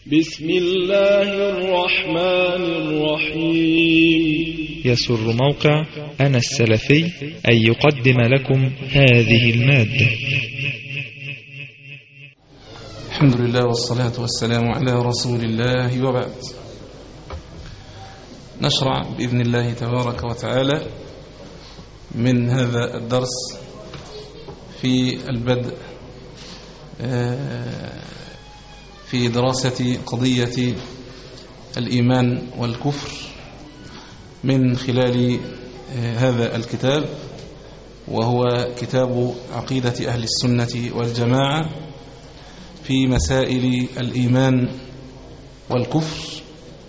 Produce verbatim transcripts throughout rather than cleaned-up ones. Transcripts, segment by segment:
بسم الله الرحمن الرحيم. يسر موقع أنا السلفي أن يقدم لكم هذه المادة. الحمد لله والصلاة والسلام على رسول الله، وبعد. نشرع بإذن الله تبارك وتعالى من هذا الدرس في البدء في دراسة قضية الإيمان والكفر من خلال هذا الكتاب، وهو كتاب عقيدة أهل السنة والجماعة في مسائل الإيمان والكفر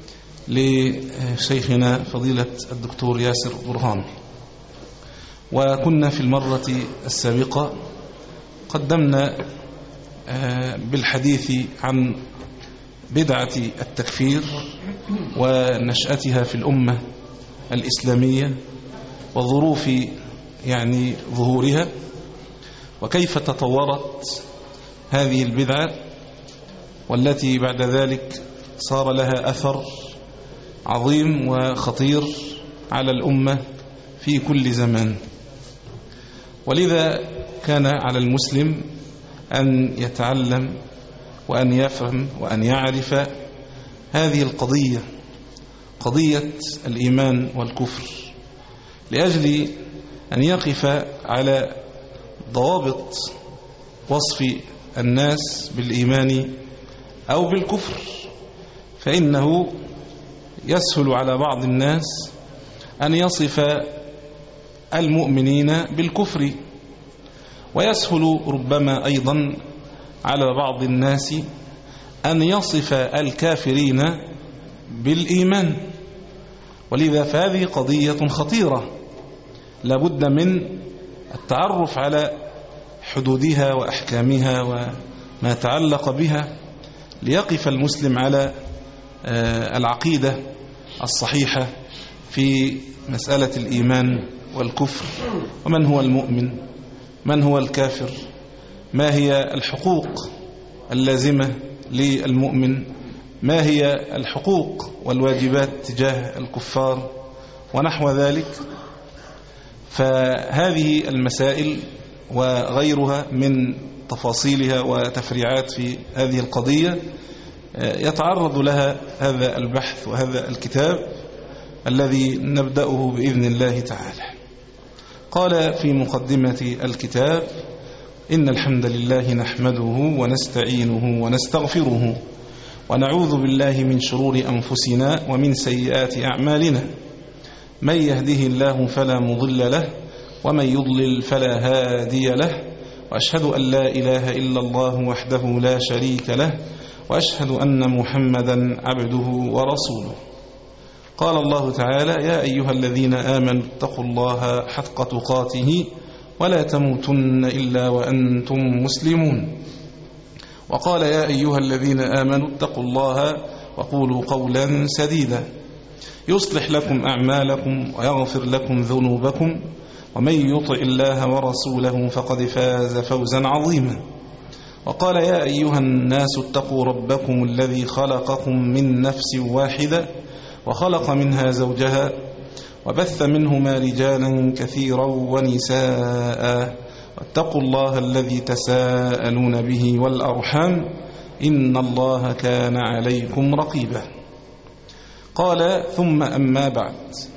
لشيخنا فضيلة الدكتور ياسر برهان. وكنا في المرة السابقة قدمنا بالحديث عن بدعة التكفير ونشأتها في الأمة الإسلامية وظروف يعني ظهورها، وكيف تطورت هذه البدعة، والتي بعد ذلك صار لها أثر عظيم وخطير على الأمة في كل زمان. ولذا كان على المسلم أن يتعلم وأن يفهم وأن يعرف هذه القضية، قضية الإيمان والكفر، لأجل أن يقف على ضوابط وصف الناس بالإيمان أو بالكفر. فإنه يسهل على بعض الناس أن يصف المؤمنين بالكفر، ويسهل ربما أيضا على بعض الناس أن يصف الكافرين بالإيمان. ولذا فهذه قضية خطيرة لابد من التعرف على حدودها وأحكامها وما تعلق بها، ليقف المسلم على العقيدة الصحيحة في مسألة الإيمان والكفر، ومن هو المؤمن، من هو الكافر، ما هي الحقوق اللازمة للمؤمن، ما هي الحقوق والواجبات تجاه الكفار، ونحو ذلك. فهذه المسائل وغيرها من تفاصيلها وتفريعات في هذه القضية يتعرض لها هذا البحث وهذا الكتاب الذي نبدأه بإذن الله تعالى. قال في مقدمة الكتاب: إن الحمد لله نحمده ونستعينه ونستغفره ونعوذ بالله من شرور أنفسنا ومن سيئات أعمالنا، من يهده الله فلا مضل له ومن يضلل فلا هادي له، وأشهد أن لا إله إلا الله وحده لا شريك له، وأشهد أن محمدا عبده ورسوله. قال الله تعالى: يا أيها الذين آمنوا اتقوا الله حق تقاته ولا تموتن إلا وأنتم مسلمون. وقال: يا أيها الذين آمنوا اتقوا الله وقولوا قولا سديدا يصلح لكم أعمالكم ويغفر لكم ذنوبكم، ومن يطع الله ورسوله فقد فاز فوزا عظيما. وقال: يا أيها الناس اتقوا ربكم الذي خلقكم من نفس واحدة وخلق منها زوجها وبث منهما رجالا كثيرا ونساء، واتقوا الله الذي تساءلون به والأرحام إن الله كان عليكم رقيبا. قال: ثم أما بعد،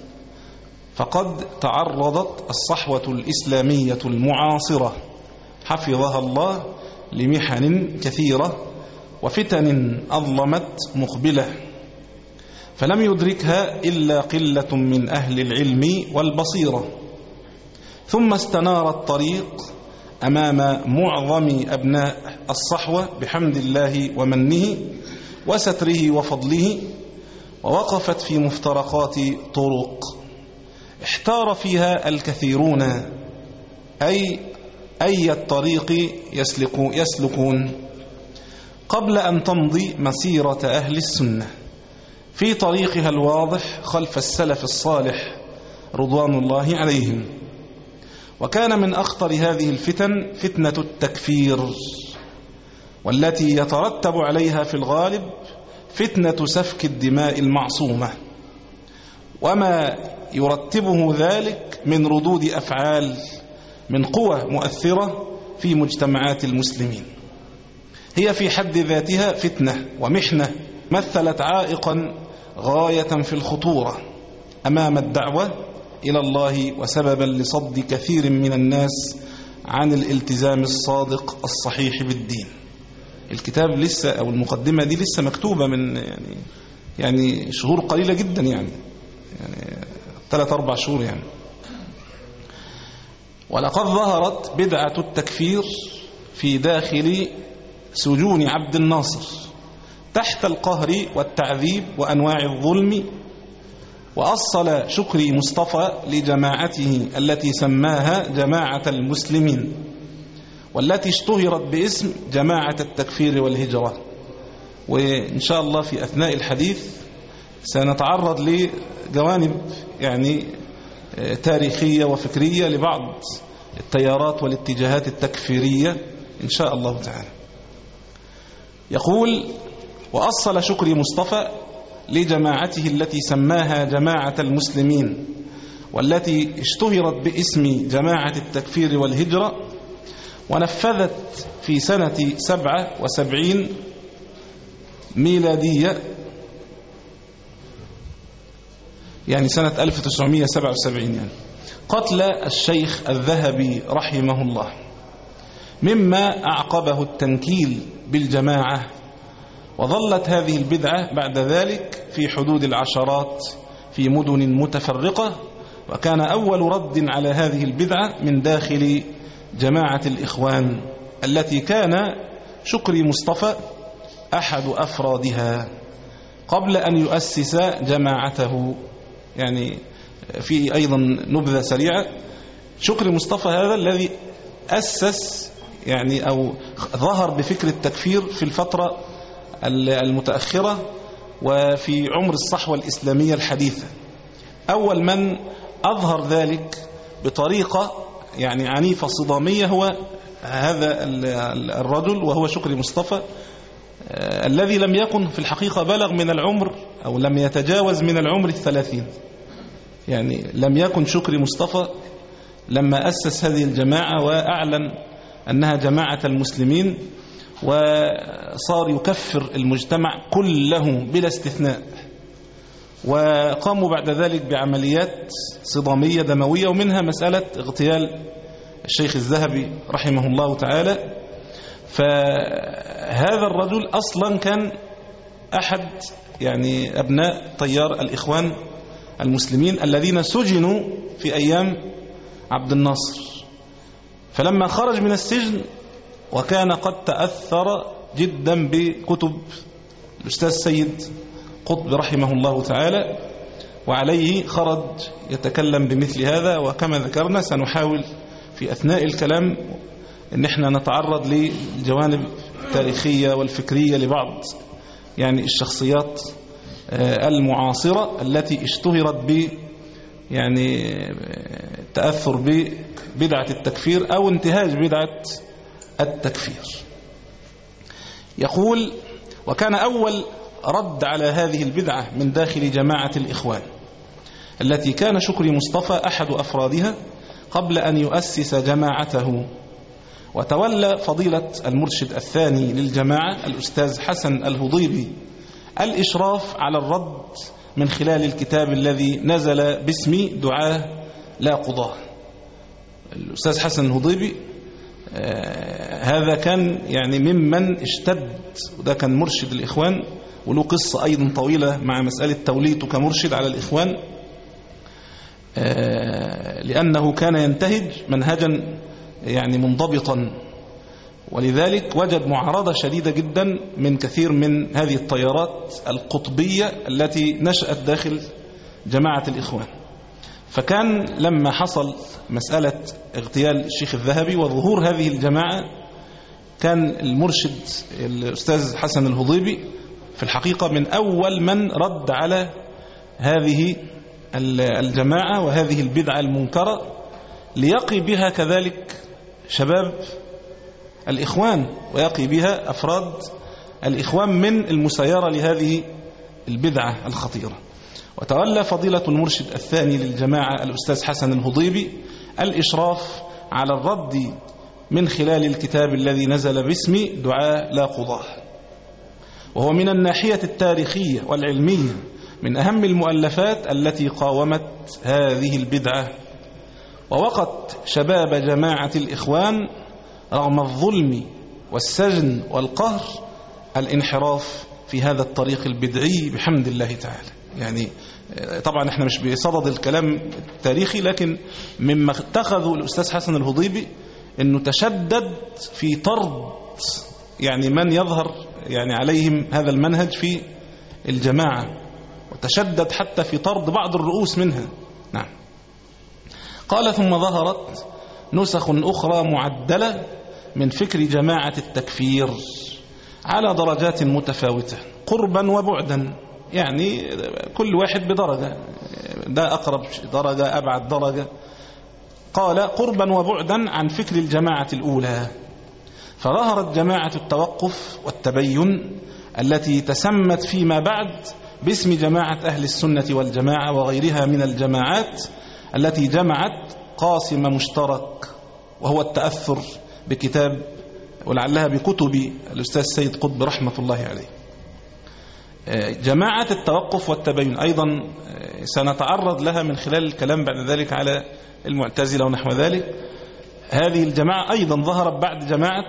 فقد تعرضت الصحوة الإسلامية المعاصرة حفظها الله لمحن كثيرة وفتن أظلمت مقبلة، فلم يدركها إلا قلة من أهل العلم والبصيرة، ثم استنار الطريق أمام معظم أبناء الصحوة بحمد الله ومنه وستره وفضله، ووقفت في مفترقات طرق احتار فيها الكثيرون أي أي الطريق يسلكون قبل أن تمضي مسيرة أهل السنة في طريقها الواضح خلف السلف الصالح رضوان الله عليهم. وكان من أخطر هذه الفتن فتنة التكفير، والتي يترتب عليها في الغالب فتنة سفك الدماء المعصومة، وما يرتبه ذلك من ردود أفعال من قوى مؤثرة في مجتمعات المسلمين. هي في حد ذاتها فتنة ومحنة مثلت عائقا غاية في الخطورة أمام الدعوة إلى الله، وسببا لصد كثير من الناس عن الالتزام الصادق الصحيح بالدين. الكتاب لسه أو المقدمة دي لسه مكتوبة من يعني يعني شهور قليلة جدا، يعني يعني ثلاث أربع شهور يعني. ولقد ظهرت بدعة التكفير في داخل سجون عبد الناصر تحت القهر والتعذيب وأنواع الظلم. وأصل شكري مصطفى لجماعته التي سماها جماعة المسلمين، والتي اشتهرت باسم جماعة التكفير والهجرة. وإن شاء الله في أثناء الحديث سنتعرض لجوانب يعني تاريخية وفكرية لبعض التيارات والاتجاهات التكفيرية إن شاء الله تعالى. يقول: وأصل شكري مصطفى لجماعته التي سماها جماعة المسلمين، والتي اشتهرت باسم جماعة التكفير والهجرة، ونفذت في سنة سبعة وسبعين ميلادية، يعني سنة ألف وتسعمائة وسبعة وسبعين، يعني قتل الشيخ الذهبي رحمه الله، مما أعقبه التنكيل بالجماعة. وظلت هذه البدعة بعد ذلك في حدود العشرات في مدن متفرقة، وكان أول رد على هذه البدعة من داخل جماعة الإخوان التي كان شكري مصطفى أحد أفرادها قبل أن يؤسس جماعته. يعني في أيضا نبذة سريعة: شكري مصطفى هذا الذي أسس يعني أو ظهر بفكر التكفير في الفترة المتأخرة وفي عمر الصحوة الإسلامية الحديثة. أول من أظهر ذلك بطريقة يعني عنيفة صدامية هو هذا الرجل، وهو شكري مصطفى، الذي لم يكن في الحقيقة بلغ من العمر أو لم يتجاوز من العمر الثلاثين. يعني لم يكن شكري مصطفى لما أسس هذه الجماعة وأعلن أنها جماعة المسلمين، وصار يكفر المجتمع كله بلا استثناء. وقاموا بعد ذلك بعمليات صدامية دموية، ومنها مسألة اغتيال الشيخ الذهبي رحمه الله تعالى. فهذا الرجل أصلا كان أحد يعني أبناء تيار الإخوان المسلمين الذين سجنوا في أيام عبد الناصر. فلما خرج من السجن وكان قد تأثر جدا بكتب الأستاذ سيد قطب رحمه الله تعالى، وعليه خرج يتكلم بمثل هذا. وكما ذكرنا سنحاول في أثناء الكلام أن احنا نتعرض للجوانب التاريخية والفكرية لبعض يعني الشخصيات المعاصرة التي اشتهرت ب يعني تأثر ببدعة التكفير أو انتهاج بدعة التكفير. يقول: وكان أول رد على هذه البدعة من داخل جماعة الإخوان التي كان شكري مصطفى أحد أفرادها قبل أن يؤسس جماعته. وتولى فضيلة المرشد الثاني للجماعة الأستاذ حسن الهضيبي الإشراف على الرد من خلال الكتاب الذي نزل باسم دعاة لا قضاة. الأستاذ حسن الهضيبي آه هذا كان يعني ممن اشتد، وده كان مرشد الإخوان، وله قصة أيضا طويلة مع مسألة توليته كمرشد على الإخوان، آه لأنه كان ينتهج منهجا يعني منضبطا، ولذلك وجد معارضة شديدة جدا من كثير من هذه التيارات القطبية التي نشأت داخل جماعة الإخوان. فكان لما حصل مسألة اغتيال الشيخ الذهبي وظهور هذه الجماعة، كان المرشد الأستاذ حسن الهضيبي في الحقيقة من أول من رد على هذه الجماعة وهذه البدعة المنكرة، ليقي بها كذلك شباب الإخوان ويقي بها أفراد الإخوان من المسيرة لهذه البدعة الخطيرة. وتولى فضيلة المرشد الثاني للجماعة الأستاذ حسن الهضيبي الإشراف على الرد من خلال الكتاب الذي نزل باسم دعاء لا قضاه، وهو من الناحية التاريخية والعلمية من أهم المؤلفات التي قاومت هذه البدعة، ووقت شباب جماعة الإخوان رغم الظلم والسجن والقهر الانحراف في هذا الطريق البدعي بحمد الله تعالى. يعني طبعا احنا مش بصدد الكلام التاريخي، لكن مما اتخذه الأستاذ حسن الهضيبي انه تشدد في طرد يعني من يظهر يعني عليهم هذا المنهج في الجماعة، وتشدد حتى في طرد بعض الرؤوس منها. نعم. قال: ثم ظهرت نسخ أخرى معدلة من فكر جماعة التكفير على درجات متفاوتة قربا وبعدا، يعني كل واحد بدرجة، ده أقرب درجة أبعد درجة. قال: قربا وبعدا عن فكر الجماعة الأولى، فظهرت جماعة التوقف والتبين التي تسمت فيما بعد باسم جماعة أهل السنة والجماعة وغيرها من الجماعات التي جمعت قاسم مشترك، وهو التأثر بكتاب ولعلها بكتب الأستاذ سيد قطب رحمة الله عليه. جماعة التوقف والتبين أيضا سنتعرض لها من خلال الكلام بعد ذلك على المعتزلة ونحو ذلك. هذه الجماعة أيضا ظهرت بعد جماعة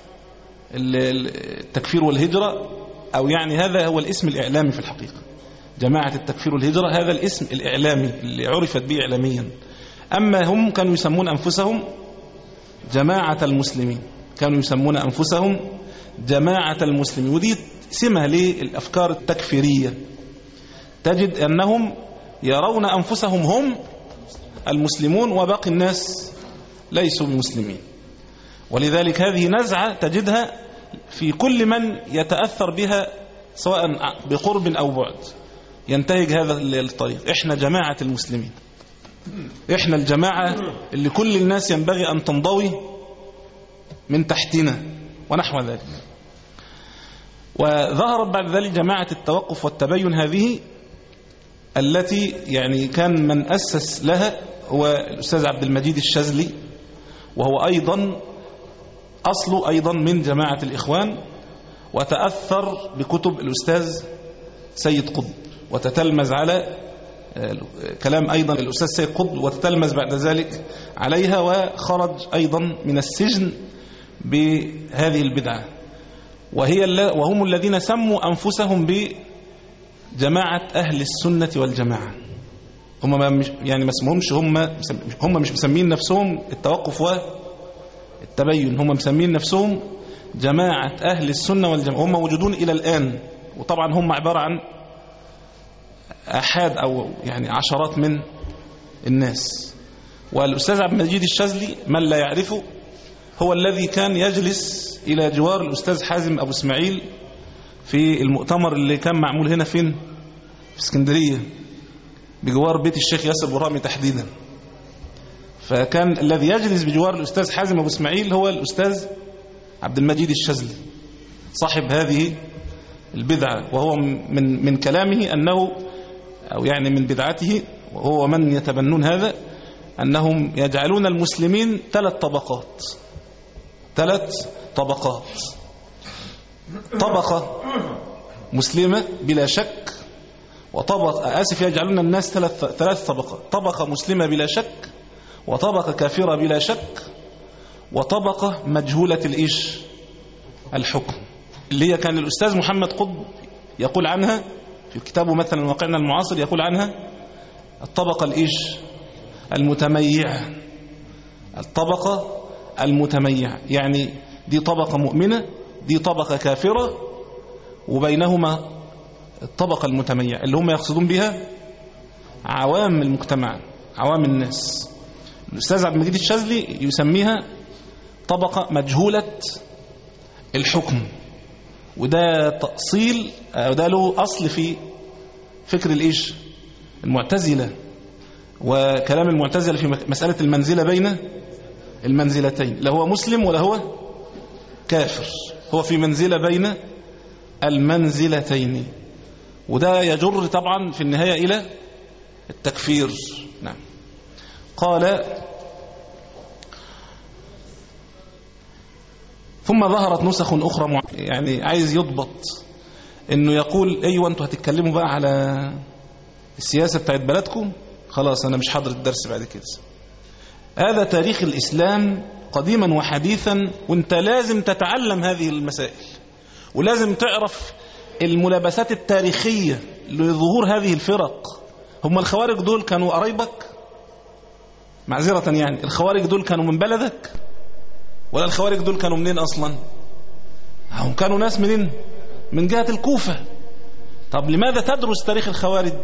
التكفير والهجرة، أو يعني هذا هو الاسم الإعلامي في الحقيقة. جماعة التكفير والهجرة هذا الاسم الإعلامي اللي عرفت به إعلاميا. أما هم كانوا يسمون أنفسهم جماعة المسلمين، كانوا يسمون أنفسهم جماعة المسلمين، ودي سمة للأفكار التكفيرية. تجد أنهم يرون أنفسهم هم المسلمون وباقي الناس ليسوا بمسلمين، ولذلك هذه نزعة تجدها في كل من يتأثر بها سواء بقرب أو بعد، ينتهج هذا الطريق. إحنا جماعة المسلمين، إحنا الجماعة اللي كل الناس ينبغي أن تنضوي من تحتنا ونحو ذلك. وظهرت بعد ذلك جماعة التوقف والتبين، هذه التي يعني كان من أسس لها هو الأستاذ عبد المجيد الشاذلي، وهو أيضا أصله أيضا من جماعة الإخوان، وتأثر بكتب الأستاذ سيد قطب وتتلمذ على كلام أيضا الأستاذ سيد قطب، وتتلمذ بعد ذلك عليها، وخرج أيضا من السجن بهذه البدعة. وهي وهم الذين سموا أنفسهم بجماعة أهل السنة والجماعة. هم ما يعني ما اسمهمش، هم هم مش مسمين نفسهم التوقف والتبين، هم مسمين نفسهم جماعة أهل السنة والجماعة. هم موجودون إلى الآن، وطبعا هم عبارة عن أحد أو يعني عشرات من الناس. والأستاذ عبد المجيد الشاذلي من لا يعرفه هو الذي كان يجلس إلى جوار الأستاذ حازم أبو اسماعيل في المؤتمر اللي كان معمول هنا فين في اسكندرية بجوار بيت الشيخ ياسر برامي تحديدا. فكان الذي يجلس بجوار الأستاذ حازم أبو اسماعيل هو الأستاذ عبد المجيد الشاذلي صاحب هذه البدعة. وهو من من كلامه أنه أو يعني من بدعته، وهو من يتبنون هذا، أنهم يجعلون المسلمين ثلاث طبقات ثلاث طبقات طبقة مسلمة بلا شك، وطبقة آسف يجعلون الناس ثلاث ثلاث طبقات: طبقة مسلمة بلا شك، وطبقة كافرة بلا شك، وطبقة مجهولة الإيش الحكم، اللي هي كان الأستاذ محمد قطب يقول عنها في كتابه مثلا واقعنا المعاصر، يقول عنها الطبقة الإيش المتميعة. الطبقة المتميعة يعني دي طبقة مؤمنة، دي طبقة كافرة، وبينهما الطبقة المتميعة اللي هم يقصدون بها عوام المجتمع، عوام الناس. الأستاذ عبد المجيد الشاذلي يسميها طبقة مجهولة الحكم، وده تأصيل وده له أصل في فكر الإيش المعتزلة، وكلام المعتزلة في مسألة المنزلة بين المنزلتين، لا هو مسلم ولا هو كافر، هو في منزلة بين المنزلتين، وده يجر طبعا في النهاية إلى التكفير. نعم. قال ثم ظهرت نسخ أخرى مع... يعني عايز يضبط إنه يقول أيوة أنتوا هتتكلموا بقى على السياسة بتاعت بلدكم، خلاص أنا مش حاضر الدرس بعد كده. هذا تاريخ الإسلام قديما وحديثا، وانت لازم تتعلم هذه المسائل، ولازم تعرف الملابسات التاريخية لظهور هذه الفرق. هم الخوارج دول كانوا قرايبك؟ معذرة يعني، الخوارج دول كانوا من بلدك ولا الخوارج دول كانوا منين أصلا؟ هم كانوا ناس منين؟ من جهة الكوفة. طب لماذا تدرس تاريخ الخوارج؟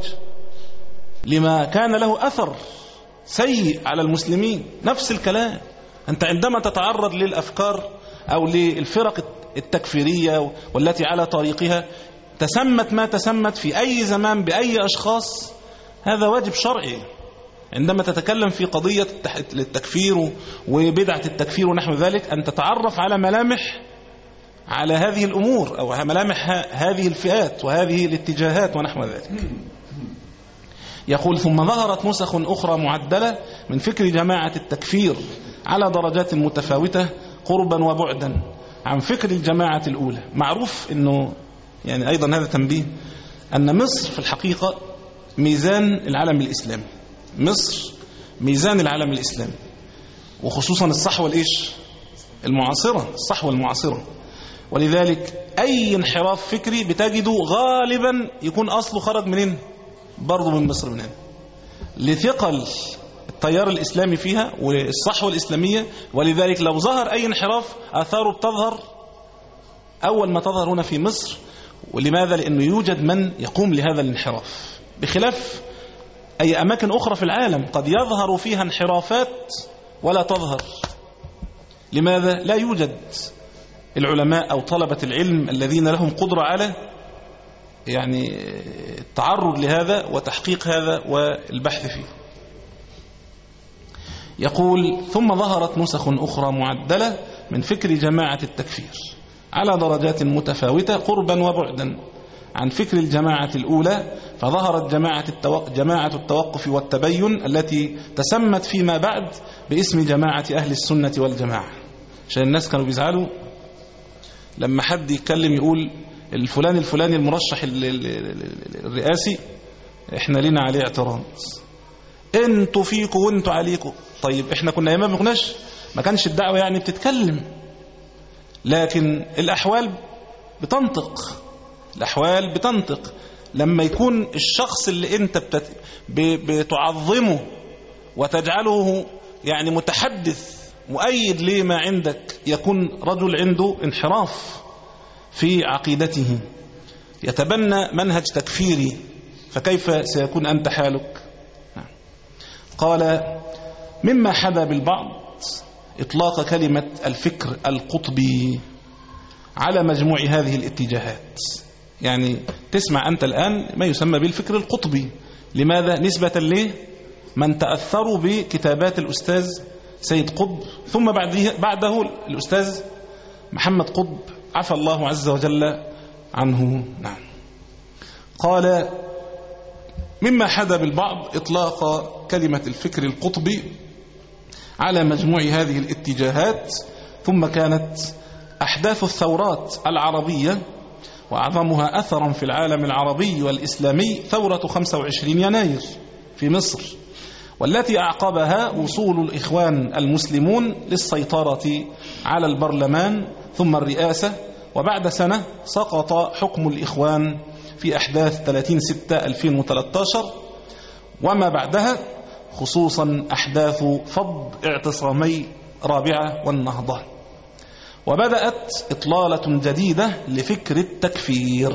لما كان له أثر سيء على المسلمين. نفس الكلام، أنت عندما تتعرض للأفكار أو للفرق التكفيرية والتي على طريقها تسمت ما تسمت في أي زمان بأي أشخاص، هذا واجب شرعي. عندما تتكلم في قضية التكفير وبدعة التكفير ونحو ذلك، أن تتعرف على ملامح على هذه الأمور أو ملامح هذه الفئات وهذه الاتجاهات ونحو ذلك. يقول ثم ظهرت نسخ أخرى معدلة من فكر جماعة التكفير على درجات متفاوتة قربا وبعدا عن فكر الجماعة الأولى. معروف أنه يعني أيضا هذا تنبيه أن مصر في الحقيقة ميزان العالم الإسلامي. مصر ميزان العالم الإسلامي، وخصوصا الصحوة الإيش المعاصرة، الصحوة المعاصرة. ولذلك أي انحراف فكري بتجده غالبا يكون أصله خرج منين؟ برضو من مصر، من هنا، لثقل التيار الإسلامي فيها والصحوة الإسلامية. ولذلك لو ظهر أي انحراف آثاره بتظهر أول ما تظهر هنا في مصر. ولماذا؟ لأنه يوجد من يقوم لهذا الانحراف، بخلاف أي أماكن أخرى في العالم قد يظهر فيها انحرافات ولا تظهر. لماذا؟ لا يوجد العلماء أو طلبة العلم الذين لهم قدرة على يعني التعرض لهذا وتحقيق هذا والبحث فيه. يقول ثم ظهرت نسخ أخرى معدلة من فكر جماعة التكفير على درجات متفاوتة قربا وبعدا عن فكر الجماعة الأولى، فظهرت جماعة التوقف, جماعة التوقف والتبين التي تسمت فيما بعد باسم جماعة أهل السنة والجماعة. عشان الناس كانوا بيزعلوا لما حد يتكلم يقول الفلان الفلاني المرشح الرئاسي احنا لنا عليه اعتراض، انتوا فيكم وانتوا عليكم. طيب احنا كنا ايام ما كناش ما كانش الدعوة يعني بتتكلم، لكن الأحوال بتنطق، الأحوال بتنطق. لما يكون الشخص اللي انت بتت... بتعظمه وتجعله يعني متحدث مؤيد لما عندك يكون رجل عنده انحراف في عقيدته يتبنى منهج تكفيري، فكيف سيكون أنت حالك؟ قال مما حدا بالبعض إطلاق كلمة الفكر القطبي على مجموع هذه الاتجاهات. يعني تسمع أنت الآن ما يسمى بالفكر القطبي. لماذا؟ نسبة ليه؟ من تأثروا بكتابات الأستاذ سيد قطب، ثم بعده, بعده الأستاذ محمد قطب عفى الله عز وجل عنه. نعم. قال مما حدا بالبعض إطلاق كلمة الفكر القطبي على مجموع هذه الاتجاهات. ثم كانت أحداث الثورات العربية وأعظمها أثرا في العالم العربي والإسلامي ثورة خمسة وعشرين يناير في مصر، والتي أعقبها وصول الإخوان المسلمون للسيطرة على البرلمان ثم الرئاسة. وبعد سنة سقط حكم الإخوان في أحداث ثلاثين ستة ألفين وثلاثة عشر وما بعدها، خصوصا أحداث فض اعتصامي رابعة والنهضة. وبدأت إطلالة جديدة لفكر التكفير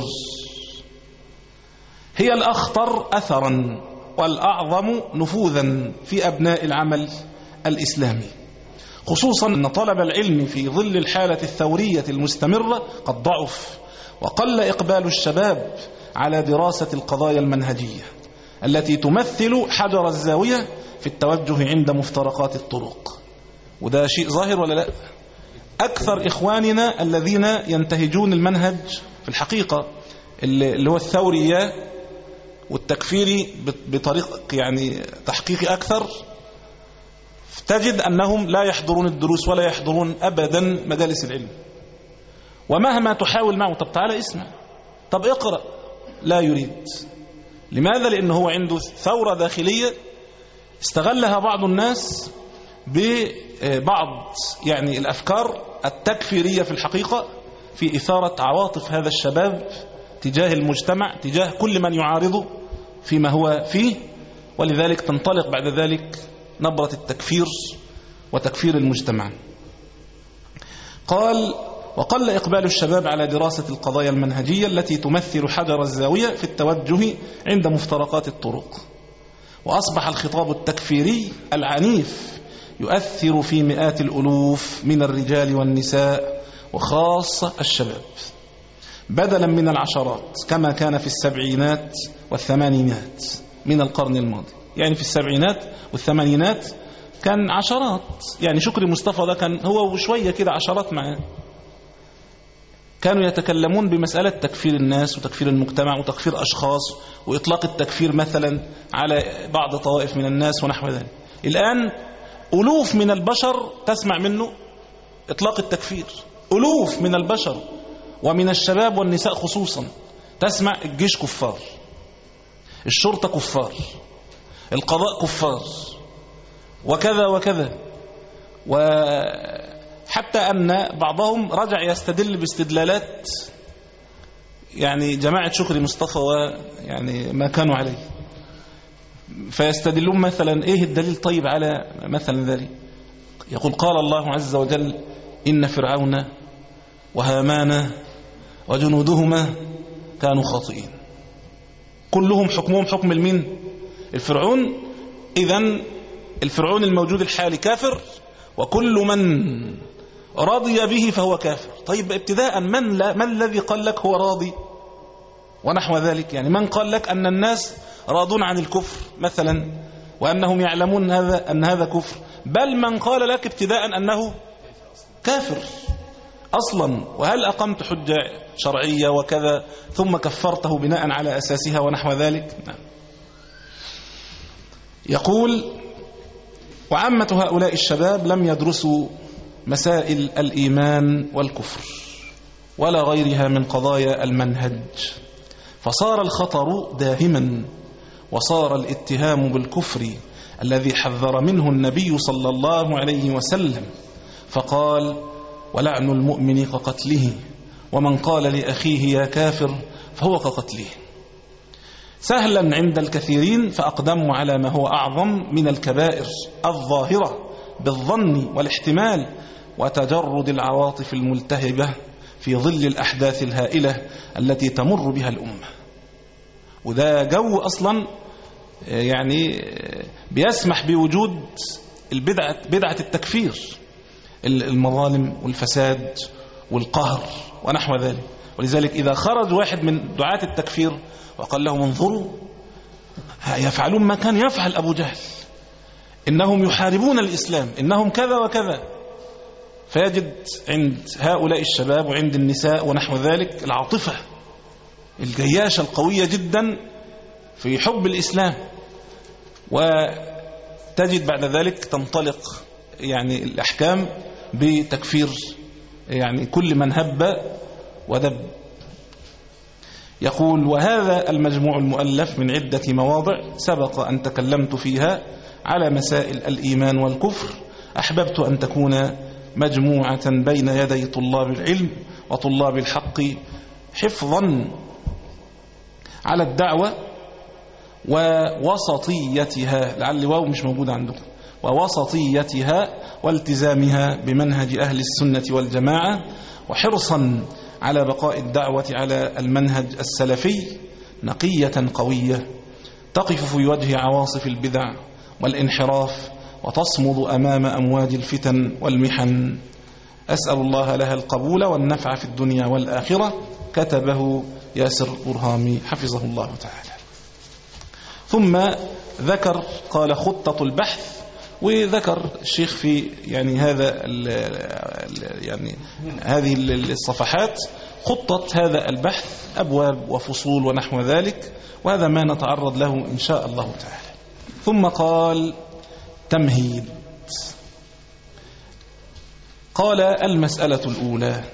هي الأخطر أثرا والأعظم نفوذا في أبناء العمل الإسلامي، خصوصا أن طلب العلم في ظل الحالة الثورية المستمرة قد ضعف، وقل إقبال الشباب على دراسة القضايا المنهجية التي تمثل حجر الزاوية في التوجه عند مفترقات الطرق. وده شيء ظاهر ولا لا؟ أكثر إخواننا الذين ينتهجون المنهج في الحقيقة اللي هو الثورية والتكفيري بطريق يعني تحقيقي أكثر، تجد أنهم لا يحضرون الدروس ولا يحضرون أبدا مجالس العلم، ومهما تحاول معه طب تعالى اسمع، طب اقرأ، لا يريد. لماذا؟ لأنه هو عنده ثورة داخلية استغلها بعض الناس ببعض يعني الأفكار التكفيرية في الحقيقة في إثارة عواطف هذا الشباب تجاه المجتمع، تجاه كل من يعارضه فيما هو فيه، ولذلك تنطلق بعد ذلك نبرة التكفير وتكفير المجتمع. قال: وقل إقبال الشباب على دراسة القضايا المنهجية التي تمثل حجر الزاوية في التوجه عند مفترقات الطرق، وأصبح الخطاب التكفيري العنيف يؤثر في مئات الألوف من الرجال والنساء وخاصة الشباب، بدلا من العشرات كما كان في السبعينات والثمانينات من القرن الماضي. يعني في السبعينات والثمانينات كان عشرات، يعني شكري مصطفى ده كان هو وشوية كده عشرات معاه، كانوا يتكلمون بمسألة تكفير الناس وتكفير المجتمع وتكفير أشخاص وإطلاق التكفير مثلا على بعض طوائف من الناس ونحو ذلك. الآن ألوف من البشر تسمع منه إطلاق التكفير، ألوف من البشر ومن الشباب والنساء خصوصا تسمع الجيش كفار، الشرطة كفار، القضاء كفار، وكذا وكذا. وحتى أن بعضهم رجع يستدل باستدلالات يعني جماعة شكري مصطفى ويعني ما كانوا عليه، فيستدلون مثلا إيه الدليل طيب على مثلا ذلك؟ يقول: قال الله عز وجل: إن فرعون وهامان وجنودهما كانوا خاطئين. كلهم حكمهم حكم المين؟ الفرعون. إذن الفرعون الموجود الحالي كافر، وكل من رضي به فهو كافر. طيب ابتداء من, لا من الذي قال لك هو راضي ونحو ذلك؟ يعني من قال لك أن الناس راضون عن الكفر مثلا وأنهم يعلمون هذا أن هذا كفر؟ بل من قال لك ابتداء أنه كافر أصلا، وهل أقمت حجة شرعية وكذا ثم كفرته بناء على أساسها ونحو ذلك؟ نعم. يقول: وعامة هؤلاء الشباب لم يدرسوا مسائل الإيمان والكفر ولا غيرها من قضايا المنهج، فصار الخطر داهما، وصار الاتهام بالكفر الذي حذر منه النبي صلى الله عليه وسلم، فقال: ولعن المؤمن كقتله، ومن قال لأخيه يا كافر فهو كقتله. سهلا عند الكثيرين فأقدموا على ما هو أعظم من الكبائر الظاهرة بالظن والاحتمال وتجرد العواطف الملتهبة في ظل الأحداث الهائلة التي تمر بها الأمة. وده جو أصلا يعني بيسمح بوجود البدعة، بدعة التكفير، المظالم والفساد والقهر ونحو ذلك. ولذلك إذا خرج واحد من دعاة التكفير وقال لهم: انظروا يفعلون ما كان يفعل أبو جهل، إنهم يحاربون الإسلام، إنهم كذا وكذا، فيجد عند هؤلاء الشباب وعند النساء ونحو ذلك العاطفة الجياشة القوية جدا في حب الإسلام، وتجد بعد ذلك تنطلق يعني الأحكام بتكفير يعني كل من هب ودب. يقول: وهذا المجموع المؤلف من عدة مواضع سبق أن تكلمت فيها على مسائل الإيمان والكفر، أحببت أن تكون مجموعة بين يدي طلاب العلم وطلاب الحق حفظا على الدعوة ووسطيتها، لعل واو مش موجود عندكم، ووسطيتها والتزامها بمنهج أهل السنة والجماعة، وحرصا على بقاء الدعوة على المنهج السلفي نقية قوية تقف في وجه عواصف البدع والانحراف وتصمد أمام أمواج الفتن والمحن. أسأل الله لها القبول والنفع في الدنيا والآخرة. كتبه ياسر برهامي حفظه الله تعالى. ثم ذكر قال: خطة البحث وذكر الشيخ في يعني هذا ال يعني هذه الصفحات خطة هذا البحث، أبواب وفصول ونحو ذلك، وهذا ما نتعرض له إن شاء الله تعالى. ثم قال تمهيد. قال المسألة الأولى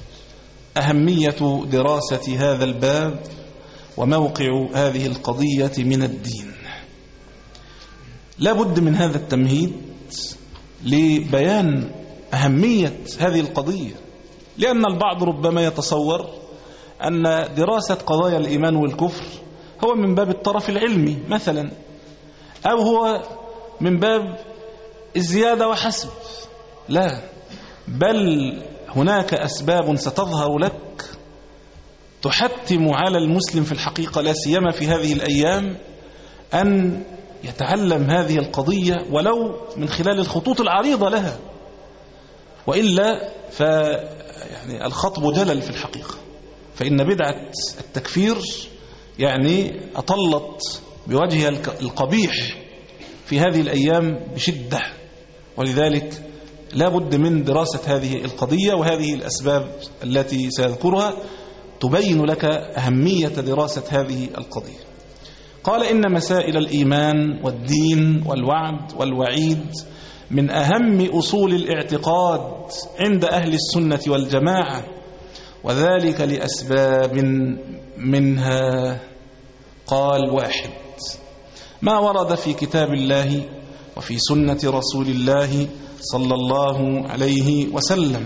أهمية دراسة هذا الباب وموقع هذه القضية من الدين. لا بد من هذا التمهيد لبيان أهمية هذه القضية، لأن البعض ربما يتصور أن دراسة قضايا الإيمان والكفر هو من باب الطرف العلمي مثلا، أو هو من باب الزيادة وحسب. لا، بل هناك أسباب ستظهر لك تحتم على المسلم في الحقيقة، لا سيما في هذه الأيام، أن يتعلم هذه القضية ولو من خلال الخطوط العريضة لها، وإلا ف يعني الخطب دلل في الحقيقة. فإن بدعة التكفير يعني أطلت بوجهها القبيح في هذه الأيام بشدة، ولذلك لا بد من دراسة هذه القضية، وهذه الأسباب التي سأذكرها تبين لك أهمية دراسة هذه القضية. قال إن مسائل الإيمان والدين والوعد والوعيد من أهم أصول الاعتقاد عند أهل السنة والجماعة، وذلك لأسباب منها. قال واحد، ما ورد في كتاب الله وفي سنة رسول الله صلى الله عليه وسلم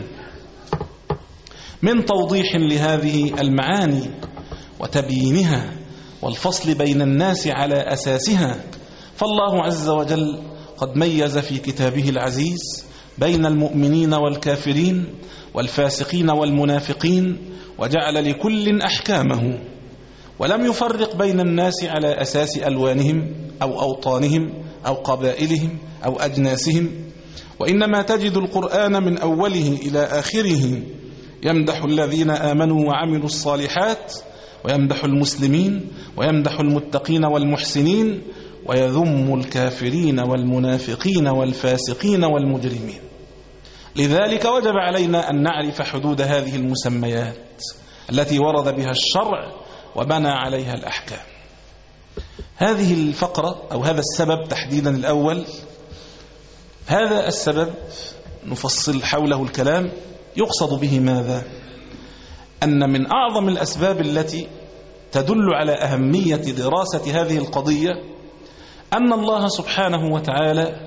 من توضيح لهذه المعاني وتبيينها والفصل بين الناس على أساسها. فالله عز وجل قد ميز في كتابه العزيز بين المؤمنين والكافرين والفاسقين والمنافقين، وجعل لكل أحكامه، ولم يفرق بين الناس على أساس ألوانهم أو أوطانهم أو قبائلهم أو أجناسهم، وإنما تجد القرآن من أوله إلى آخره يمدح الذين آمنوا وعملوا الصالحات، ويمدح المسلمين، ويمدح المتقين والمحسنين، ويذم الكافرين والمنافقين والفاسقين والمجرمين. لذلك وجب علينا أن نعرف حدود هذه المسميات التي ورد بها الشرع وبنى عليها الأحكام. هذه الفقرة أو هذا السبب تحديدا الأول، هذا السبب نفصل حوله الكلام، يقصد به ماذا؟ أن من أعظم الأسباب التي تدل على أهمية دراسة هذه القضية أن الله سبحانه وتعالى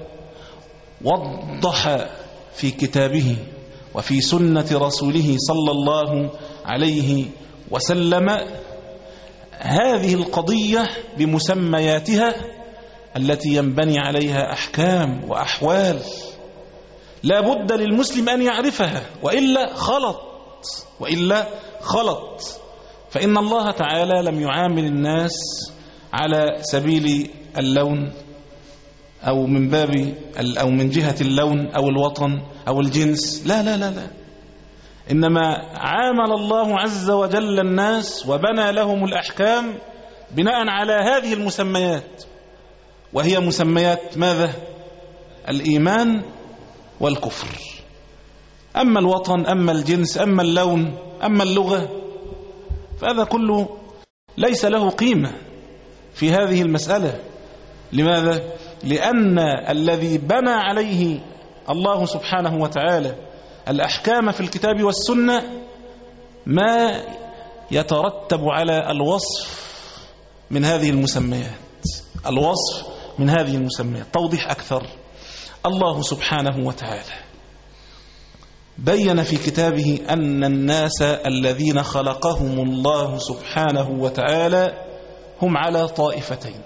وضح في كتابه وفي سنة رسوله صلى الله عليه وسلم هذه القضية بمسمياتها التي ينبني عليها أحكام وأحوال لا بد للمسلم أن يعرفها، وإلا خلط وإلا خلط فإن الله تعالى لم يعامل الناس على سبيل اللون أو من باب أو من جهة اللون أو الوطن أو الجنس، لا لا لا لا إنما عامل الله عز وجل الناس وبنى لهم الأحكام بناء على هذه المسميات، وهي مسميات ماذا؟ الإيمان والكفر. أما الوطن، أما الجنس، أما اللون، أما اللغة، فهذا كله ليس له قيمة في هذه المسألة. لماذا؟ لأن الذي بنى عليه الله سبحانه وتعالى الأحكام في الكتاب والسنة ما يترتب على الوصف من هذه المسميات، الوصف من هذه المسميات. توضيح أكثر، الله سبحانه وتعالى بين في كتابه أن الناس الذين خلقهم الله سبحانه وتعالى هم على طائفتين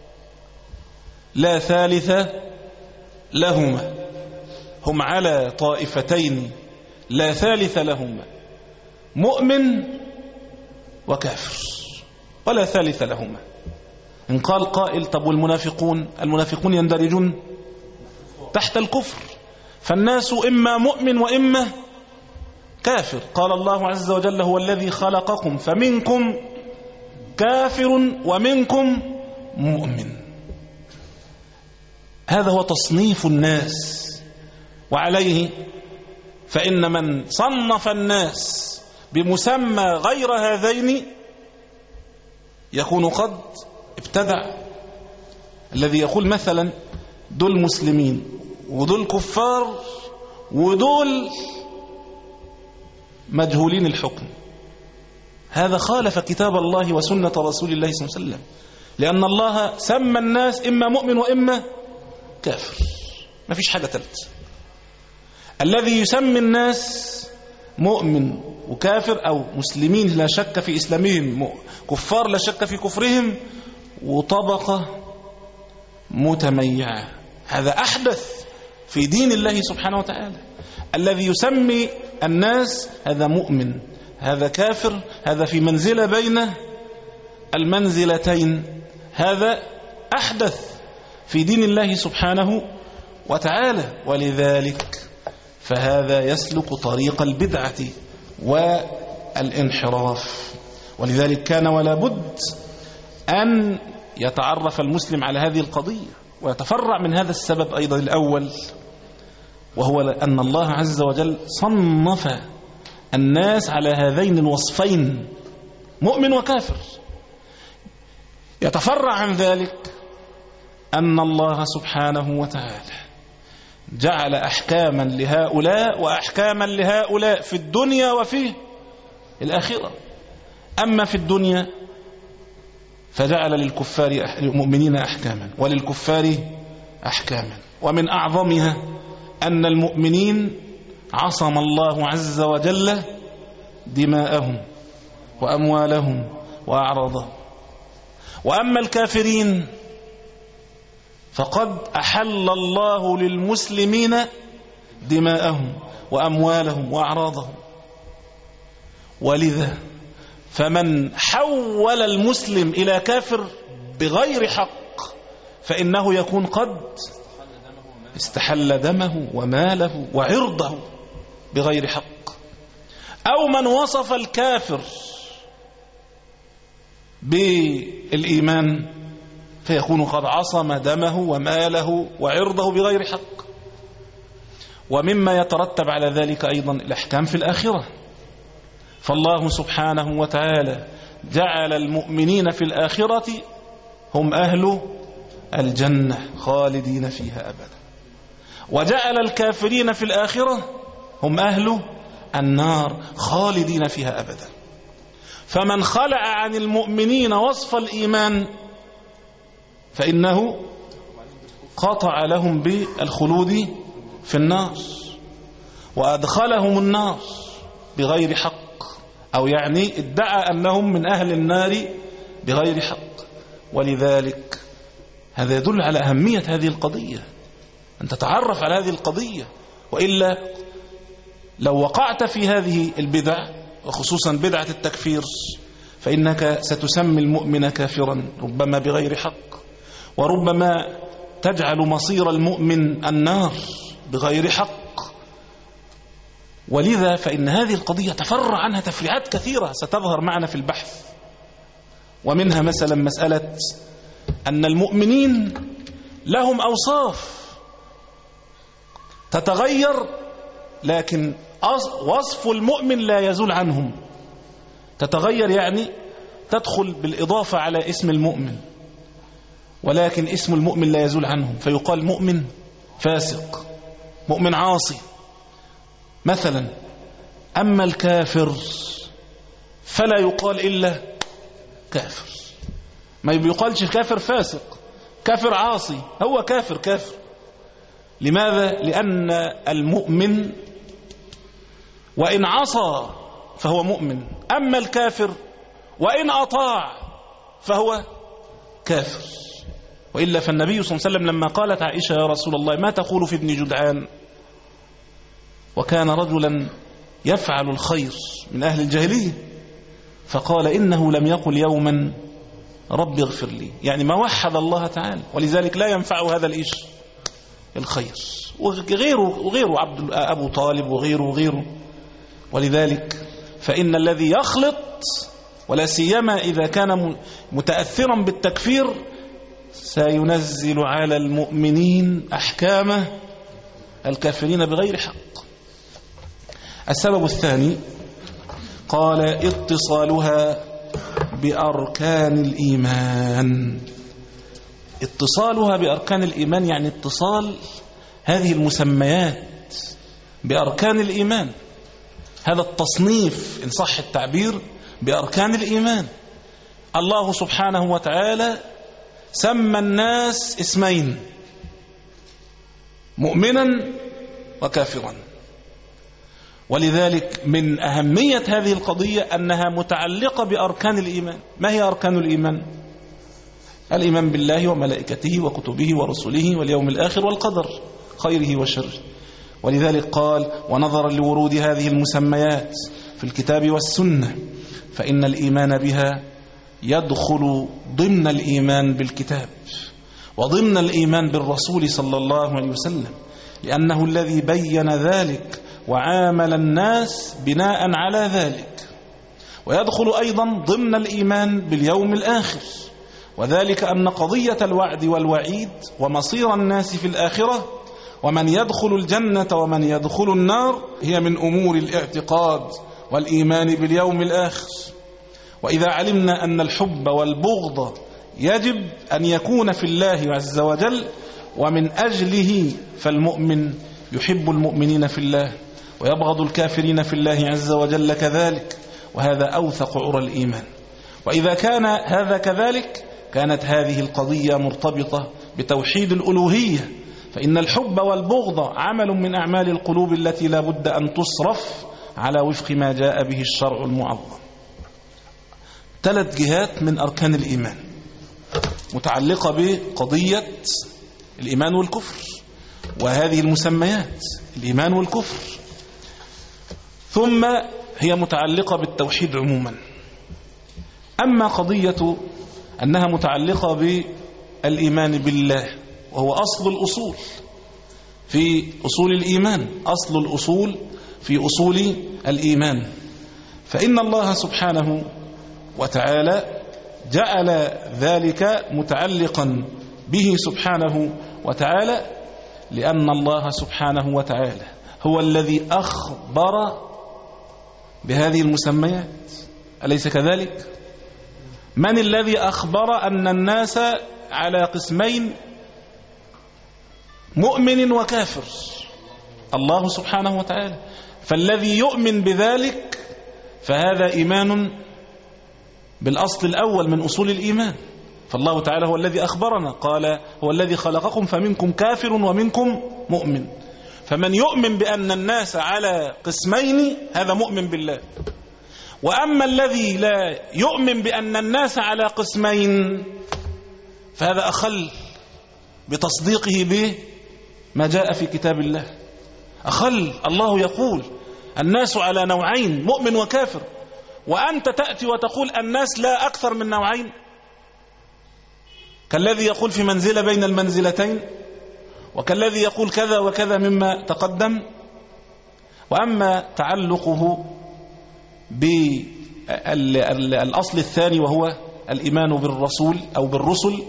لا ثالث لهما، هم على طائفتين لا ثالث لهما، مؤمن وكافر ولا ثالث لهما. إن قال قائل طب والمنافقون؟ المنافقون يندرجون تحت الكفر، فالناس إما مؤمن وإما كافر. قال الله عز وجل هو الذي خلقكم فمنكم كافر ومنكم مؤمن. هذا هو تصنيف الناس. وعليه فإن من صنف الناس بمسمى غير هذين يكون قد ابتدع. الذي يقول مثلا دول مسلمين ودول كفار ودول مجهولين الحكم، هذا خالف كتاب الله وسنة رسول الله صلى الله عليه وسلم، لأن الله سمى الناس إما مؤمن وإما كافر، ما فيش حاجة ثالثة. الذي يسمي الناس مؤمن وكافر أو مسلمين لا شك في إسلامهم، كفار لا شك في كفرهم، وطبقة متميعة، هذا أحدث في دين الله سبحانه وتعالى. الذي يسمي الناس هذا مؤمن هذا كافر، هذا في منزلة بين المنزلتين، هذا أحدث في دين الله سبحانه وتعالى. ولذلك فهذا يسلك طريق البدعة والانحراف. ولذلك كان ولا بد أن يتعرف المسلم على هذه القضية ويتفرع من هذا السبب أيضا الأول، وهو أن الله عز وجل صنف الناس على هذين الوصفين مؤمن وكافر. يتفرع عن ذلك أن الله سبحانه وتعالى جعل أحكاما لهؤلاء وأحكاما لهؤلاء في الدنيا وفي الآخرة. أما في الدنيا فجعل للكفار المؤمنين أحكاما وللكفار أحكاما، ومن أعظمها أن المؤمنين عصم الله عز وجل دماءهم وأموالهم وأعراضهم، وأما الكافرين فقد أحل الله للمسلمين دماءهم وأموالهم وأعراضهم. ولذا فمن حول المسلم إلى كافر بغير حق فإنه يكون قد استحل دمه وماله وعرضه بغير حق. أو من وصف الكافر بالإيمان فيكون قد عصم دمه وماله وعرضه بغير حق. ومما يترتب على ذلك أيضا الأحكام في الآخرة، فالله سبحانه وتعالى جعل المؤمنين في الآخرة هم أهل الجنة خالدين فيها أبدا، وجعل الكافرين في الآخرة هم أهل النار خالدين فيها أبدا. فمن خلع عن المؤمنين وصف الإيمان فإنه قطع لهم بالخلود في النار وأدخلهم النار بغير حق، أو يعني ادعى أنهم من أهل النار بغير حق. ولذلك هذا يدل على أهمية هذه القضية، أن تتعرف على هذه القضية، وإلا لو وقعت في هذه البدع وخصوصا بدعة التكفير فإنك ستسمي المؤمن كافرا ربما بغير حق، وربما تجعل مصير المؤمن النار بغير حق. ولذا فإن هذه القضية تفرع عنها تفريعات كثيرة ستظهر معنا في البحث، ومنها مثلا مسألة أن المؤمنين لهم أوصاف تتغير، لكن وصف المؤمن لا يزول عنهم. تتغير يعني تدخل بالإضافة على اسم المؤمن، ولكن اسم المؤمن لا يزول عنهم، فيقال مؤمن فاسق، مؤمن عاصي مثلا. أما الكافر فلا يقال إلا كافر، ما يقالش كافر فاسق كافر عاصي، هو كافر كافر. لماذا؟ لأن المؤمن وإن عصى فهو مؤمن، أما الكافر وإن أطاع فهو كافر. وإلا فالنبي صلى الله عليه وسلم لما قالت عائشة يا رسول الله ما تقول في ابن جدعان، وكان رجلا يفعل الخير من أهل الجاهلية، فقال إنه لم يقل يوما رب اغفر لي، يعني ما وحد الله تعالى، ولذلك لا ينفعه هذا الإيش الخير، وغيره وغيره عبد أبو طالب وغيره وغيره. ولذلك فإن الذي يخلط ولا سيما إذا كان متأثرا بالتكفير سينزل على المؤمنين أحكامه الكافرين بغير حق. السبب الثاني قال اتصالها بأركان الإيمان. اتصالها بأركان الإيمان يعني اتصال هذه المسميات بأركان الإيمان، هذا التصنيف إن صح التعبير بأركان الإيمان. الله سبحانه وتعالى سمى الناس اسمين، مؤمنا وكافرا، ولذلك من أهمية هذه القضية أنها متعلقة بأركان الإيمان. ما هي أركان الإيمان؟ الإيمان بالله وملائكته وكتبه ورسله واليوم الآخر والقدر خيره وشره. ولذلك قال ونظرا لورود هذه المسميات في الكتاب والسنة فإن الإيمان بها يدخل ضمن الإيمان بالكتاب وضمن الإيمان بالرسول صلى الله عليه وسلم، لأنه الذي بين ذلك وعامل الناس بناء على ذلك. ويدخل أيضا ضمن الإيمان باليوم الآخر، وذلك أن قضية الوعد والوعيد ومصير الناس في الآخرة ومن يدخل الجنة ومن يدخل النار هي من أمور الاعتقاد والإيمان باليوم الآخر. وإذا علمنا أن الحب والبغض يجب أن يكون في الله عز وجل ومن أجله، فالمؤمن يحب المؤمنين في الله ويبغض الكافرين في الله عز وجل كذلك، وهذا أوثق عرى الإيمان. وإذا كان هذا كذلك كانت هذه القضية مرتبطة بتوحيد الألوهية، فإن الحب والبغض عمل من أعمال القلوب التي لا بد أن تصرف على وفق ما جاء به الشرع المعظم. ثلاث جهات من أركان الإيمان متعلقة بقضية الإيمان والكفر، وهذه المسميات الإيمان والكفر، ثم هي متعلقة بالتوحيد عموما. أما قضية أنها متعلقة بالإيمان بالله وهو أصل الأصول في أصول الإيمان، أصل الأصول في أصول الإيمان، فإن الله سبحانه وتعالى جعل ذلك متعلقا به سبحانه وتعالى، لأن الله سبحانه وتعالى هو الذي أخبر بهذه المسميات، أليس كذلك؟ من الذي أخبر أن الناس على قسمين مؤمن وكافر؟ الله سبحانه وتعالى. فالذي يؤمن بذلك فهذا إيمان بالأصل الأول من أصول الإيمان. فالله تعالى هو الذي أخبرنا، قال هو الذي خلقكم فمنكم كافر ومنكم مؤمن. فمن يؤمن بأن الناس على قسمين هذا مؤمن بالله. وأما الذي لا يؤمن بأن الناس على قسمين فهذا أخل بتصديقه به ما جاء في كتاب الله. أخل. الله يقول الناس على نوعين مؤمن وكافر، وأنت تأتي وتقول الناس لا أكثر من نوعين، كالذي يقول في منزلة بين المنزلتين، وكالذي يقول كذا وكذا مما تقدم. وأما تعلقه بالأصل الثاني وهو الإيمان بالرسول أو بالرسل،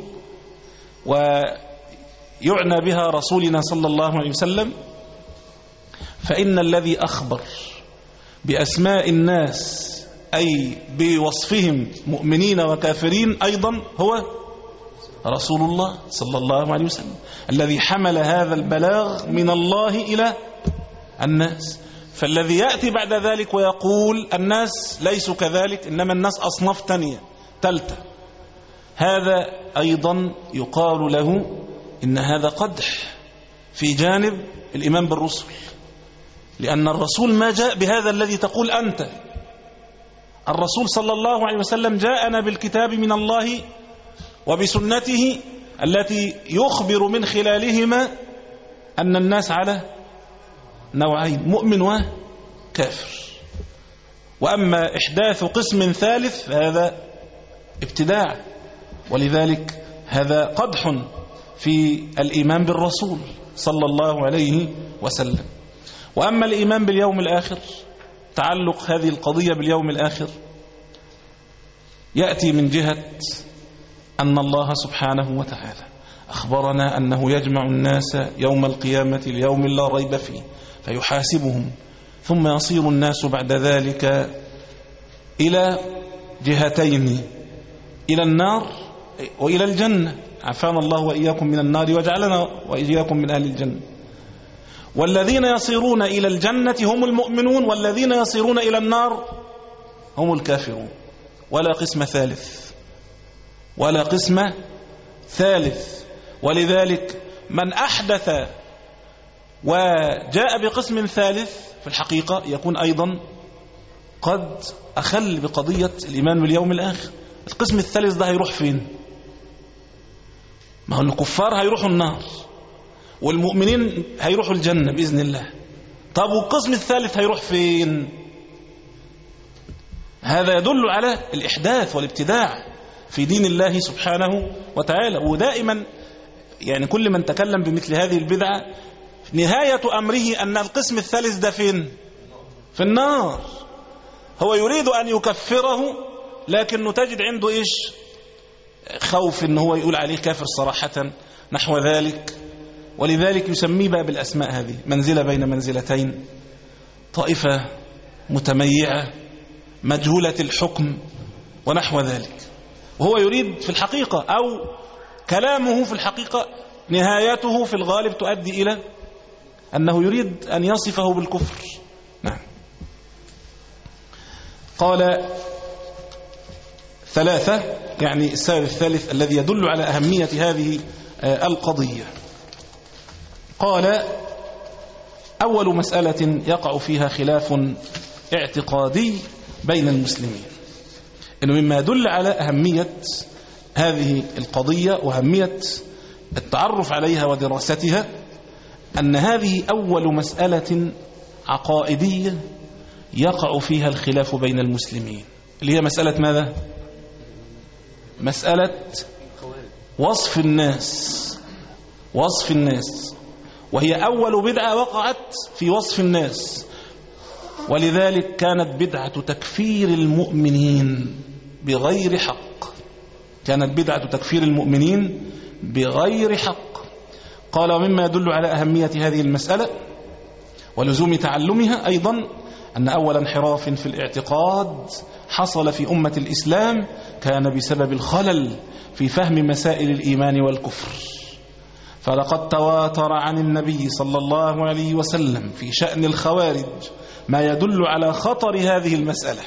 ويعنى بها رسولنا صلى الله عليه وسلم، فإن الذي أخبر بأسماء الناس أي بوصفهم مؤمنين وكافرين أيضا هو رسول الله صلى الله عليه وسلم، الذي حمل هذا البلاغ من الله إلى الناس. فالذي يأتي بعد ذلك ويقول الناس ليسوا كذلك، إنما الناس أصناف تانية تالتة، هذا أيضا يقال له إن هذا قدح في جانب الإيمان بالرسل، لأن الرسول ما جاء بهذا الذي تقول أنت. الرسول صلى الله عليه وسلم جاءنا بالكتاب من الله وبسنته التي يخبر من خلالهما أن الناس على نوعين مؤمن وكافر. وأما إحداث قسم ثالث فهذا ابتداع، ولذلك هذا قدح في الإيمان بالرسول صلى الله عليه وسلم. وأما الإيمان باليوم الآخر، تعلق هذه القضية باليوم الآخر يأتي من جهة أن الله سبحانه وتعالى أخبرنا أنه يجمع الناس يوم القيامة اليوم لا ريب فيه فيحاسبهم، ثم يصير الناس بعد ذلك إلى جهتين، إلى النار وإلى الجنة، عافانا الله وإياكم من النار وجعلنا وإياكم من أهل الجنة. والذين يصيرون إلى الجنة هم المؤمنون، والذين يصيرون إلى النار هم الكافرون، ولا قسم ثالث، ولا قسم ثالث. ولذلك من أحدث وجاء بقسم ثالث في الحقيقة يكون أيضا قد أخل بقضية الإيمان باليوم الآخر. القسم الثالث ده هيروح فين؟ ما هو الكفار هيروحوا النار والمؤمنين هيروحوا الجنة بإذن الله. طب والقسم الثالث هيروح فين؟ هذا يدل على الإحداث والابتداع في دين الله سبحانه وتعالى. ودائما يعني كل من تكلم بمثل هذه البدعة نهاية أمره أن القسم الثالث ده فين؟ في النار. هو يريد أن يكفره لكنه تجد عنده إيش؟ خوف إنه هو يقول عليه كافر صراحة نحو ذلك. ولذلك يسميه بقى بالأسماء هذه، منزلة بين منزلتين، طائفة متميعة مجهولة الحكم ونحو ذلك. وهو يريد في الحقيقة أو كلامه في الحقيقة نهايته في الغالب تؤدي إلى أنه يريد أن يصفه بالكفر. نعم. قال ثلاثة، يعني السبب الثالث الذي يدل على أهمية هذه القضية. قال أول مسألة يقع فيها خلاف اعتقادي بين المسلمين، إنه مما يدل على أهمية هذه القضية وأهمية التعرف عليها ودراستها أن هذه أول مسألة عقائدية يقع فيها الخلاف بين المسلمين، اللي هي مسألة ماذا؟ مسألة وصف الناس، وصف الناس، وهي أول بدعة وقعت في وصف الناس. ولذلك كانت بدعة تكفير المؤمنين بغير حق، كانت بدعة تكفير المؤمنين بغير حق. قال ومما يدل على أهمية هذه المسألة ولزوم تعلمها أيضا أن أول انحراف في الاعتقاد حصل في أمة الإسلام كان بسبب الخلل في فهم مسائل الإيمان والكفر. فلقد تواتر عن النبي صلى الله عليه وسلم في شأن الخوارج ما يدل على خطر هذه المسألة،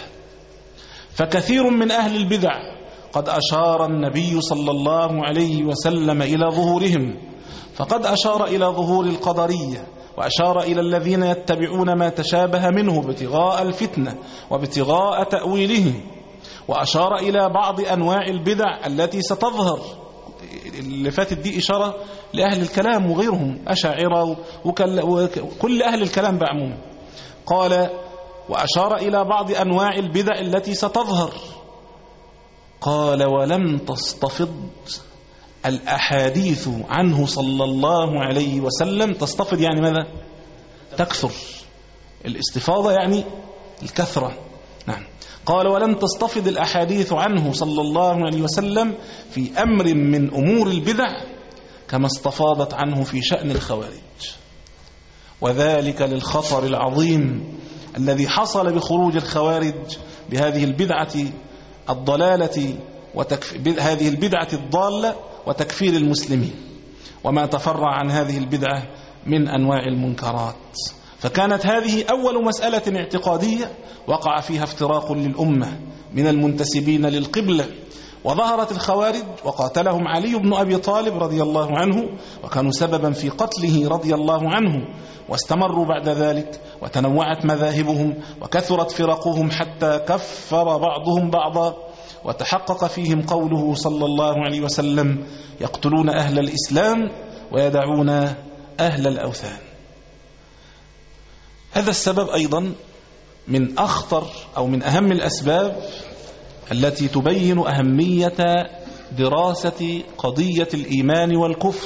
فكثير من أهل البدع قد أشار النبي صلى الله عليه وسلم إلى ظهورهم، فقد أشار إلى ظهور القدرية، وأشار إلى الذين يتبعون ما تشابه منه ابتغاء الفتنة وابتغاء تأويله، وأشار إلى بعض أنواع البدع التي ستظهر. اللي فاتت دي إشارة لأهل الكلام وغيرهم، أشاعرة وكل أهل الكلام بعموم. قال وأشار إلى بعض أنواع البدع التي ستظهر. قال ولم تصطفض الأحاديث عنه صلى الله عليه وسلم. تصطفض يعني ماذا؟ تكثر. الاستفاضة يعني الكثرة. نعم. قال ولم تصطفض الأحاديث عنه صلى الله عليه وسلم في أمر من أمور البدع كما استفاضت عنه في شأن الخوارج، وذلك للخطر العظيم الذي حصل بخروج الخوارج بهذه البدعة الضلالة وتكف... هذه البدعة الضالة وتكفير المسلمين وما تفرع عن هذه البدعة من أنواع المنكرات. فكانت هذه أول مسألة اعتقادية وقع فيها افتراق للأمة من المنتسبين للقبلة. وظهرت الخوارج وقاتلهم علي بن أبي طالب رضي الله عنه، وكانوا سببا في قتله رضي الله عنه، واستمروا بعد ذلك وتنوعت مذاهبهم وكثرت فرقهم حتى كفر بعضهم بعضا، وتحقق فيهم قوله صلى الله عليه وسلم يقتلون أهل الإسلام ويدعون أهل الأوثان. هذا السبب أيضا من أخطر أو من أهم الأسباب التي تبين أهمية دراسة قضية الإيمان والكفر.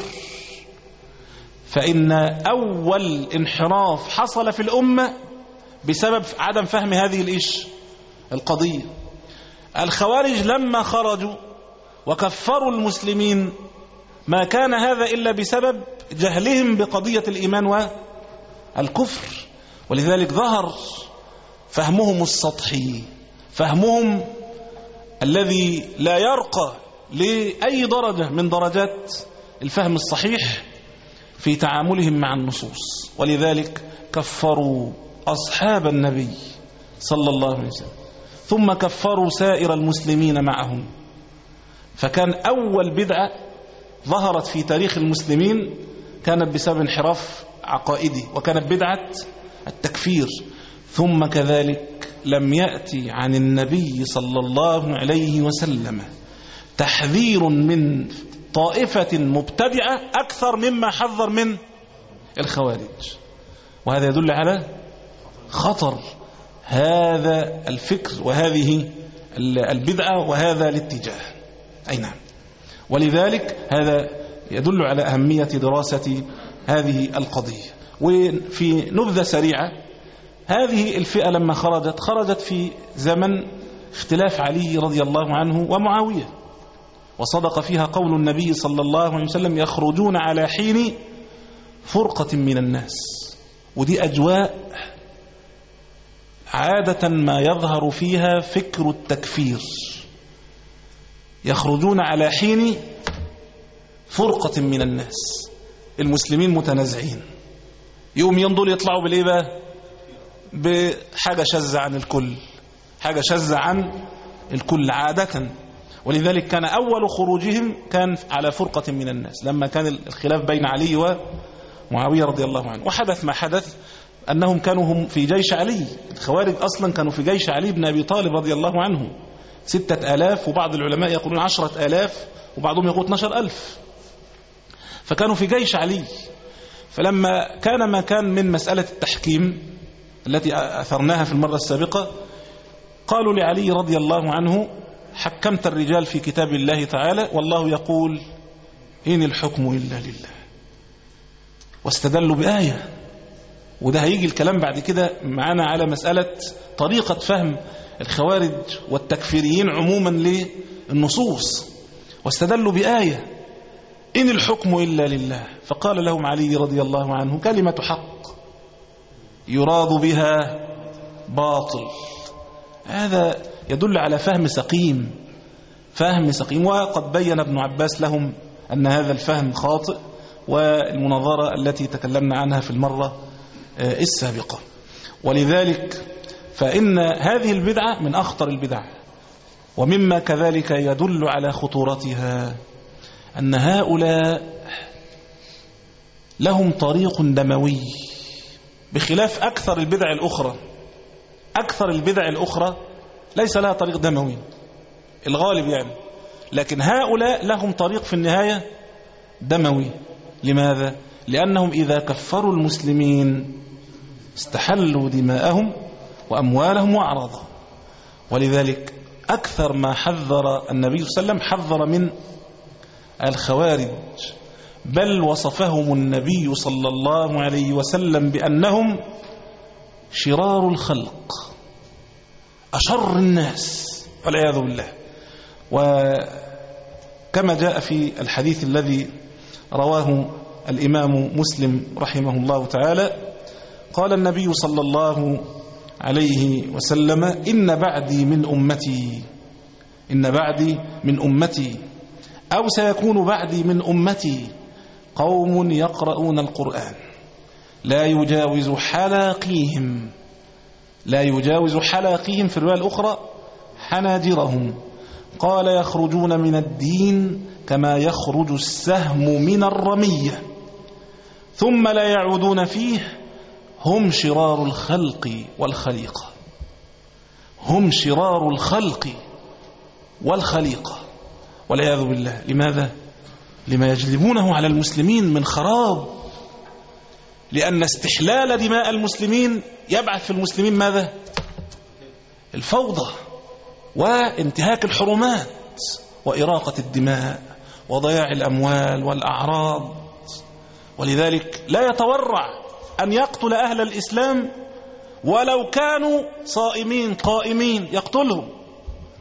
فإن أول انحراف حصل في الأمة بسبب عدم فهم هذه الإيش القضية. الخوارج لما خرجوا وكفروا المسلمين ما كان هذا إلا بسبب جهلهم بقضية الإيمان والكفر. ولذلك ظهر فهمهم السطحي، فهمهم الذي لا يرقى لأي درجة من درجات الفهم الصحيح في تعاملهم مع النصوص. ولذلك كفروا أصحاب النبي صلى الله عليه وسلم، ثم كفروا سائر المسلمين معهم. فكان أول بدعة ظهرت في تاريخ المسلمين كانت بسبب انحراف عقائدي، وكانت بدعة التكفير. ثم كذلك لم يأتي عن النبي صلى الله عليه وسلم تحذير من طائفة مبتدعة أكثر مما حذر من الخوارج. وهذا يدل على خطر هذا الفكر وهذه البدعة وهذا الاتجاه. أي نعم. ولذلك هذا يدل على أهمية دراسة هذه القضية. وفي نبذة سريعة، هذه الفئة لما خرجت خرجت في زمن اختلاف علي رضي الله عنه ومعاوية، وصدق فيها قول النبي صلى الله عليه وسلم: يخرجون على حين فرقة من الناس. ودي أجواء عادة ما يظهر فيها فكر التكفير، يخرجون على حين فرقة من الناس، المسلمين متنازعين، يوم ينضل يطلعوا بالإيه بقى؟ بحاجة شاذة عن الكل، حاجة شاذة عن الكل عادة. ولذلك كان أول خروجهم كان على فرقة من الناس لما كان الخلاف بين علي ومعاوية رضي الله عنه. وحدث ما حدث أنهم كانوا هم في جيش علي، الخوارج أصلا كانوا في جيش علي بن أبي طالب رضي الله عنه، ستة آلاف، وبعض العلماء يقولون عشرة آلاف، وبعضهم يقول اثناشر ألف. فكانوا في جيش علي. فلما كان ما كان من مسألة التحكيم التي أثرناها في المرة السابقة، قالوا لعلي رضي الله عنه: حكمت الرجال في كتاب الله تعالى والله يقول إن الحكم إلا لله. واستدلوا بآية، وده هيجي الكلام بعد كده معنا على مسألة طريقة فهم الخوارج والتكفيريين عموما للنصوص. واستدلوا بآية إن الحكم إلا لله. فقال لهم علي رضي الله عنه: كلمة حق يراد بها باطل. هذا يدل على فهم سقيم، فهم سقيم. وقد بين ابن عباس لهم أن هذا الفهم خاطئ، والمناظرة التي تكلمنا عنها في المرة السابقة. ولذلك فإن هذه البدعة من أخطر البدع. ومما كذلك يدل على خطورتها أن هؤلاء لهم طريق دموي بخلاف أكثر البدع الأخرى. أكثر البدع الأخرى ليس لها طريق دموي، الغالب يعني، لكن هؤلاء لهم طريق في النهاية دموي. لماذا؟ لأنهم إذا كفروا المسلمين استحلوا دماءهم وأموالهم وأعراضهم. ولذلك أكثر ما حذر النبي صلى الله عليه وسلم حذر من الخوارج، بل وصفهم النبي صلى الله عليه وسلم بأنهم شرار الخلق، أشر الناس والعياذ بالله. وكما جاء في الحديث الذي رواه الإمام مسلم رحمه الله تعالى، قال النبي صلى الله عليه وسلم: إن بعدي من أمتي إن بعدي من أمتي أو سيكون بعدي من أمتي قوم يقرؤون القرآن لا يجاوز حلاقيهم لا يجاوز حلاقيهم في الرواية الأخرى حناجرهم. قال: يخرجون من الدين كما يخرج السهم من الرمية ثم لا يعودون فيه، هم شرار الخلق والخليقة. هم شرار الخلق والخليقة والعياذ بالله. لماذا؟ لما يجلبونه على المسلمين من خراب. لأن استحلال دماء المسلمين يبعث في المسلمين ماذا؟ الفوضى وانتهاك الحرمات وإراقة الدماء وضياع الأموال والأعراض. ولذلك لا يتورع أن يقتل أهل الإسلام ولو كانوا صائمين قائمين، يقتلهم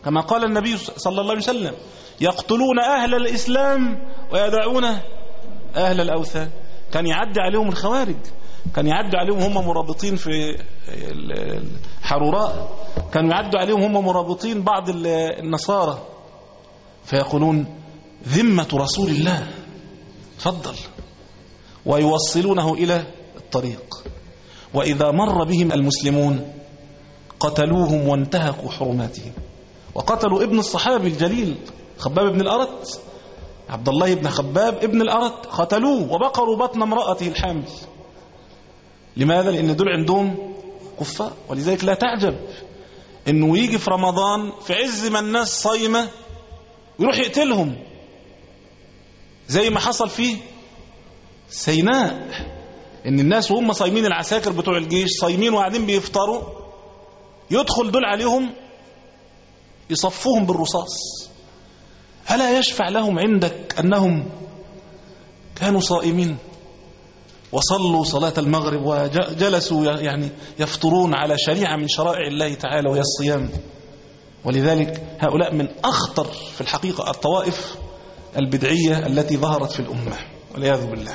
كما قال النبي صلى الله عليه وسلم: يقتلون أهل الإسلام ويدعون أهل الأوثان. كان يعدي عليهم الخوارج، كان يعدي عليهم هم مرابطين في الحروراء، كانوا يعدوا عليهم هم مرابطين بعض النصارى، فيقولون: ذمة رسول الله، تفضل، ويوصلونه إلى الطريق. وإذا مر بهم المسلمون قتلوهم وانتهكوا حرماتهم، وقتلوا ابن الصحابي الجليل خباب بن الأرت، عبد الله بن خباب ابن الأرت، قتلوه وبقروا بطن امرأته الحامل. لماذا؟ لأن دول عندهم كفار. ولذلك لا تعجب انه يجي في رمضان في عز ما الناس صايمة ويروح يقتلهم، زي ما حصل فيه سيناء، ان الناس وهم صايمين، العساكر بتوع الجيش صايمين وقاعدين بيفطروا، يدخل دول عليهم يصفوهم بالرصاص. ألا يشفع لهم عندك أنهم كانوا صائمين وصلوا صلاة المغرب وجلسوا يعني يفطرون على شريعة من شرائع الله تعالى وهي الصيام؟ ولذلك هؤلاء من أخطر في الحقيقة الطوائف البدعية التي ظهرت في الأمة والعياذ بالله.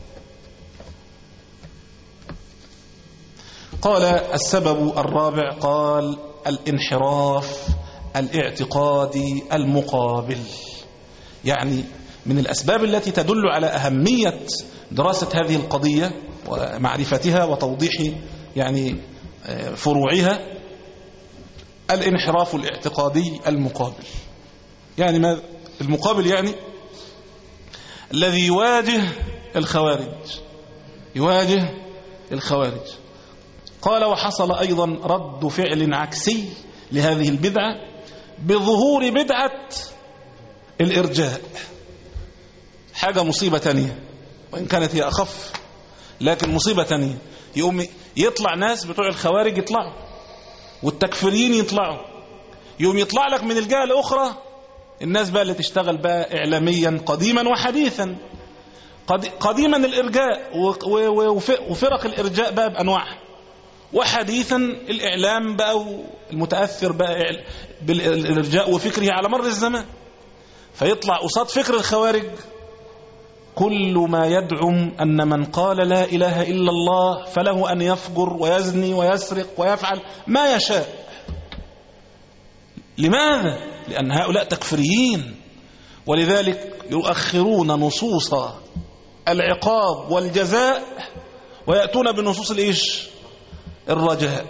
قال السبب الرابع، قال الانحراف الاعتقادي المقابل. يعني من الأسباب التي تدل على أهمية دراسة هذه القضية ومعرفتها وتوضيح يعني فروعها الانحراف الاعتقادي المقابل. يعني ما المقابل؟ يعني الذي يواجه الخوارج، يواجه الخوارج. قال وحصل أيضا رد فعل عكسي لهذه البدعة بظهور بدعة الإرجاء. حاجة مصيبة تانية، وإن كانت هي أخف لكن مصيبة تانية. يقوم يطلع ناس بتوع الخوارج يطلعوا والتكفيريين يطلعوا، يقوم يطلع لك من الجهة الأخرى الناس بقى اللي تشتغل بقى إعلاميا قديما وحديثا. قديما الإرجاء وفرق الإرجاء بقى بأنواعها، وحديثا الإعلام بقى المتأثر بقى بالإرجاء وفكره على مر الزمان. فيطلع قصاد فكر الخوارج كل ما يدعم أن من قال لا إله إلا الله فله أن يفجر ويزني ويسرق ويفعل ما يشاء. لماذا؟ لأن هؤلاء تكفريين، ولذلك يؤخرون نصوص العقاب والجزاء ويأتون بنصوص الإيش؟ الرجاء.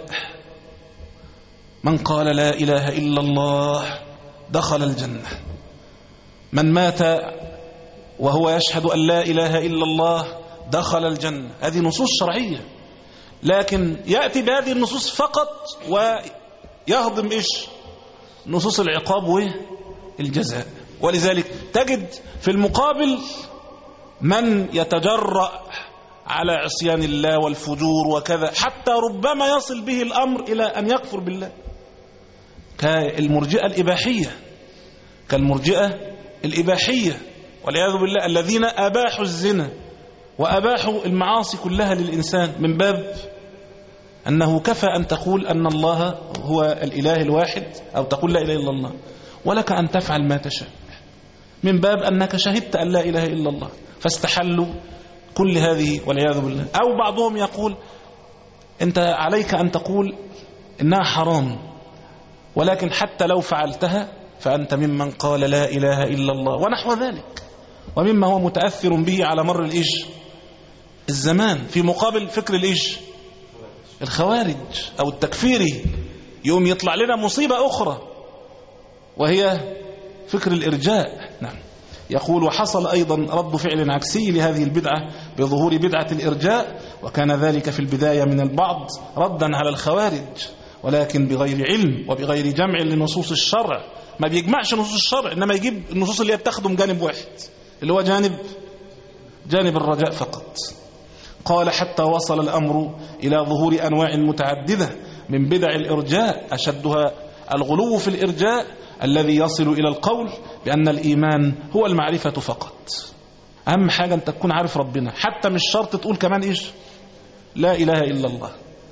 من قال لا إله إلا الله دخل الجنة، من مات وهو يشهد أن لا إله إلا الله دخل الجنة. هذه نصوص شرعية، لكن يأتي بهذه النصوص فقط ويهضم إيش؟ نصوص العقاب والجزاء. ولذلك تجد في المقابل من يتجرأ على عصيان الله والفجور وكذا، حتى ربما يصل به الأمر إلى أن يكفر بالله، كالمرجئة الإباحية، كالمرجئة الإباحية والعياذ بالله، الذين أباحوا الزنا وأباحوا المعاصي كلها للإنسان، من باب أنه كفى أن تقول أن الله هو الإله الواحد، أو تقول لا إله إلا الله، ولك أن تفعل ما تشاء، من باب أنك شهدت أن لا إله إلا الله، فاستحلوا كل هذه والعياذ بالله. أو بعضهم يقول أنت عليك أن تقول إنها حرام، ولكن حتى لو فعلتها فأنت ممن قال لا إله إلا الله، ونحو ذلك، ومما هو متأثر به على مر الإيش؟ الزمان، في مقابل فكر الإيش؟ الخوارج أو التكفيري. يوم يطلع لنا مصيبة أخرى وهي فكر الإرجاء. نعم. يقول وحصل أيضا رد فعل عكسي لهذه البدعة بظهور بدعة الإرجاء، وكان ذلك في البداية من البعض ردا على الخوارج، ولكن بغير علم وبغير جمع لنصوص الشرع. ما بيجمعش نصوص الشرع، إنما يجيب النصوص اللي بتخدم جانب واحد، اللي هو جانب جانب الرجاء فقط. قال حتى وصل الأمر إلى ظهور أنواع متعددة من بدع الإرجاء، أشدها الغلو في الإرجاء الذي يصل إلى القول بأن الإيمان هو المعرفة فقط. أهم حاجة أن تكون عارف ربنا، حتى مش شرط تقول كمان إيش؟ لا إله إلا الله.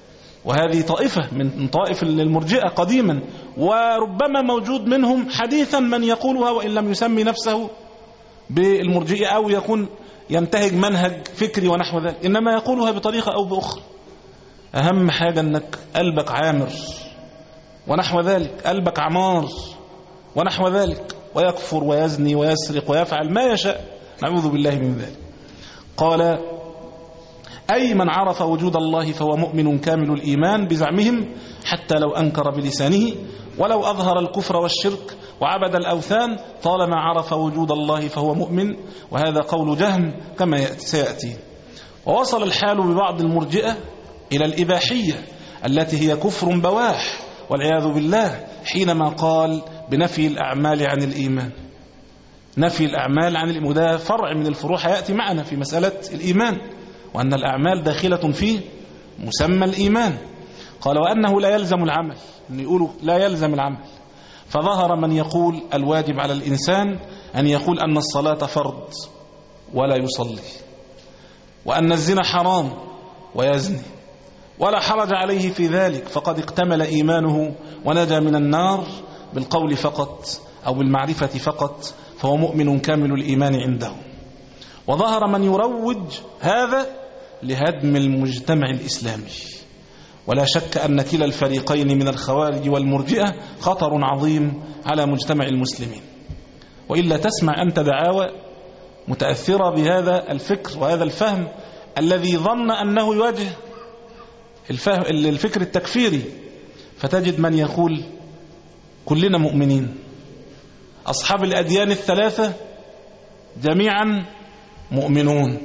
وهذه طائفة من طائف المرجئة قديما، وربما موجود منهم حديثا من يقولها وإن لم يسمي نفسه بالمرجئة أو يكون ينتهج منهج فكري ونحو ذلك، إنما يقولها بطريقة أو بأخرى. أهم حاجة أنك قلبك عامر ونحو ذلك، قلبك عمار ونحو ذلك، ويكفر ويزني ويسرق ويفعل ما يشاء، نعوذ بالله من ذلك. قال: أي من عرف وجود الله فهو مؤمن كامل الإيمان بزعمهم، حتى لو أنكر بلسانه، ولو أظهر الكفر والشرك وعبد الأوثان، طالما عرف وجود الله فهو مؤمن. وهذا قول جهم كما سيأتي. ووصل الحال ببعض المرجئة إلى الإباحية التي هي كفر بواح والعياذ بالله، حينما قال بنفي الأعمال عن الإيمان. نفي الأعمال عن الإيمان، وده فرع من الفروع يأتي معنا في مسألة الإيمان، وأن الأعمال داخلة في مسمى الإيمان. قال: وأنه لا يلزم العمل، أن يقولوا لا يلزم العمل. فظهر من يقول الواجب على الإنسان أن يقول أن الصلاة فرض ولا يصلي، وأن الزنا حرام ويزني، ولا حرج عليه في ذلك، فقد اكتمل إيمانه ونجا من النار بالقول فقط أو بالمعرفة فقط، فهو مؤمن كامل الإيمان عنده. وظهر من يروج هذا لهدم المجتمع الإسلامي. ولا شك أن كلا الفريقين من الخوارج والمرجئة خطر عظيم على مجتمع المسلمين. وإلا تسمع أنت دعاوى متأثرة بهذا الفكر وهذا الفهم الذي ظن أنه يواجه الفهم الفكر التكفيري، فتجد من يقول كلنا مؤمنين، أصحاب الأديان الثلاثة جميعا مؤمنون،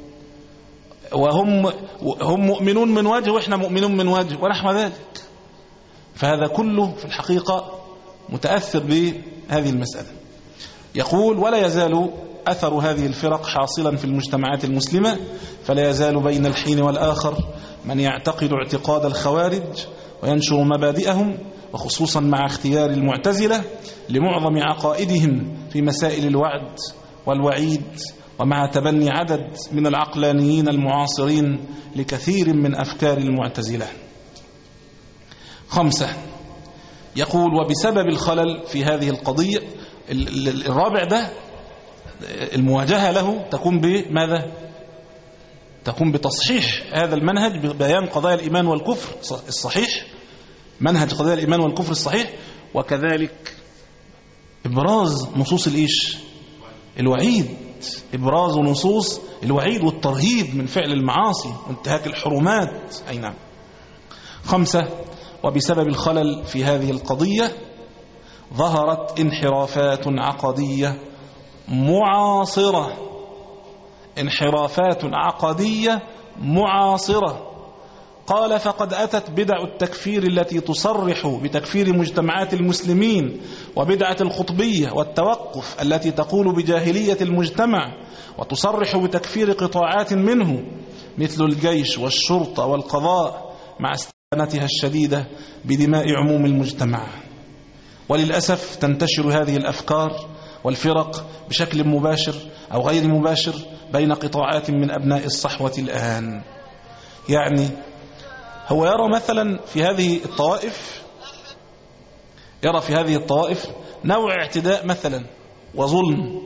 وهم هم مؤمنون من وجه وإحنا مؤمنون من وجه ونحو ذلك. فهذا كله في الحقيقة متأثر بهذه المسألة. يقول: ولا يزال أثر هذه الفرق حاصلا في المجتمعات المسلمة، فلا يزال بين الحين والآخر من يعتقد اعتقاد الخوارج وينشر مبادئهم، وخصوصا مع اختيار المعتزلة لمعظم عقائدهم في مسائل الوعد والوعيد، ومع تبني عدد من العقلانيين المعاصرين لكثير من أفكار المعتزلة. خمسة، يقول: وبسبب الخلل في هذه القضية، الرابع ده المواجهة له تكون بماذا؟ تكون بتصحيح هذا المنهج، ببيان قضايا الإيمان والكفر الصحيح، منهج قضايا الإيمان والكفر الصحيح، وكذلك إبراز نصوص الإيش؟ الوعيد، إبراز نصوص الوعيد والترهيب من فعل المعاصي وانتهاك الحرمات. أي نعم. خمسة، وبسبب الخلل في هذه القضية ظهرت انحرافات عقدية معاصرة، انحرافات عقدية معاصرة. قال: فقد أتت بدع التكفير التي تصرح بتكفير مجتمعات المسلمين، وبدعة القطبية والتوقف التي تقول بجاهلية المجتمع وتصرح بتكفير قطاعات منه، مثل الجيش والشرطة والقضاء، مع استهانتها الشديدة بدماء عموم المجتمع. وللأسف تنتشر هذه الأفكار والفرق بشكل مباشر أو غير مباشر بين قطاعات من أبناء الصحوة الآن. يعني هو يرى مثلا في هذه الطوائف يرى في هذه الطوائف نوع اعتداء مثلا وظلم،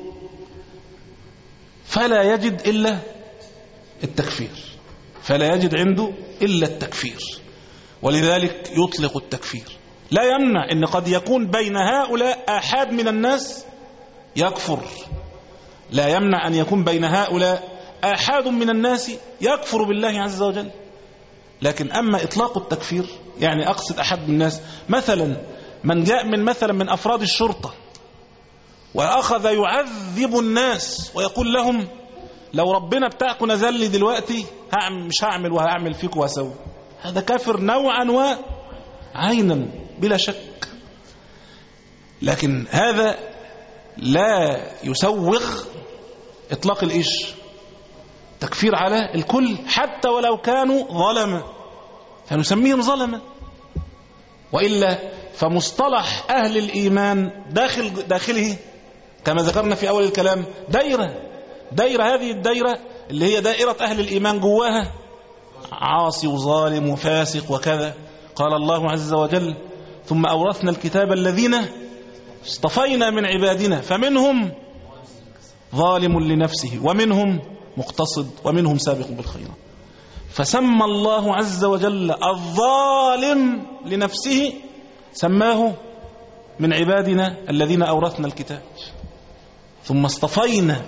فلا يجد إلا التكفير، فلا يجد عنده إلا التكفير، ولذلك يطلق التكفير. لا يمنع أن قد يكون بين هؤلاء آحاد من الناس يكفر، لا يمنع أن يكون بين هؤلاء آحاد من الناس يكفر بالله عز وجل. لكن أما إطلاق التكفير، يعني أقصد أحد الناس، مثلا من جاء من مثلا من أفراد الشرطة وأخذ يعذب الناس ويقول لهم لو ربنا بتاعكم نزل لي دلوقتي مش هعمل وهعمل فيكم وهسوي، هذا كافر نوعا وعينا بلا شك. لكن هذا لا يسوغ إطلاق الإيش؟ تكفير على الكل، حتى ولو كانوا ظلمة فنسميهم ظلمة. وإلا فمصطلح أهل الإيمان داخل داخله كما ذكرنا في أول الكلام دائرة، دائرة هذه الدائرة اللي هي دائرة أهل الإيمان جواها عاصي وظالم وفاسق وكذا. قال الله عز وجل: ثم أورثنا الكتاب الذين اصطفينا من عبادنا فمنهم ظالم لنفسه ومنهم مقتصد ومنهم سابق بالخيرات. فسمى الله عز وجل الظالم لنفسه، سماه من عبادنا الذين أورثنا الكتاب. ثم اصطفينا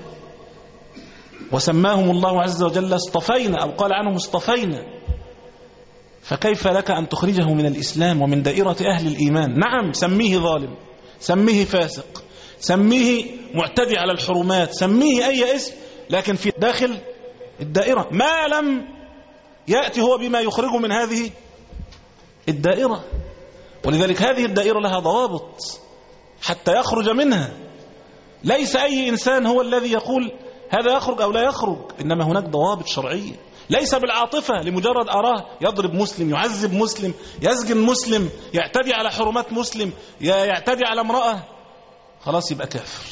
وسماهم الله عز وجل اصطفينا، أو قال عنهم اصطفينا. فكيف لك أن تخرجه من الإسلام ومن دائرة أهل الإيمان؟ نعم، سميه ظالم، سميه فاسق، سميه معتدي على الحرمات، سميه أي اسم، لكن في داخل الدائرة ما لم يأتي هو بما يخرجه من هذه الدائرة. ولذلك هذه الدائرة لها ضوابط حتى يخرج منها. ليس أي إنسان هو الذي يقول هذا يخرج أو لا يخرج، إنما هناك ضوابط شرعية. ليس بالعاطفة لمجرد أراه يضرب مسلم، يعذب مسلم، يسجن مسلم، يعتدي على حرمات مسلم، يعتدي على امرأة، خلاص يبقى كافر.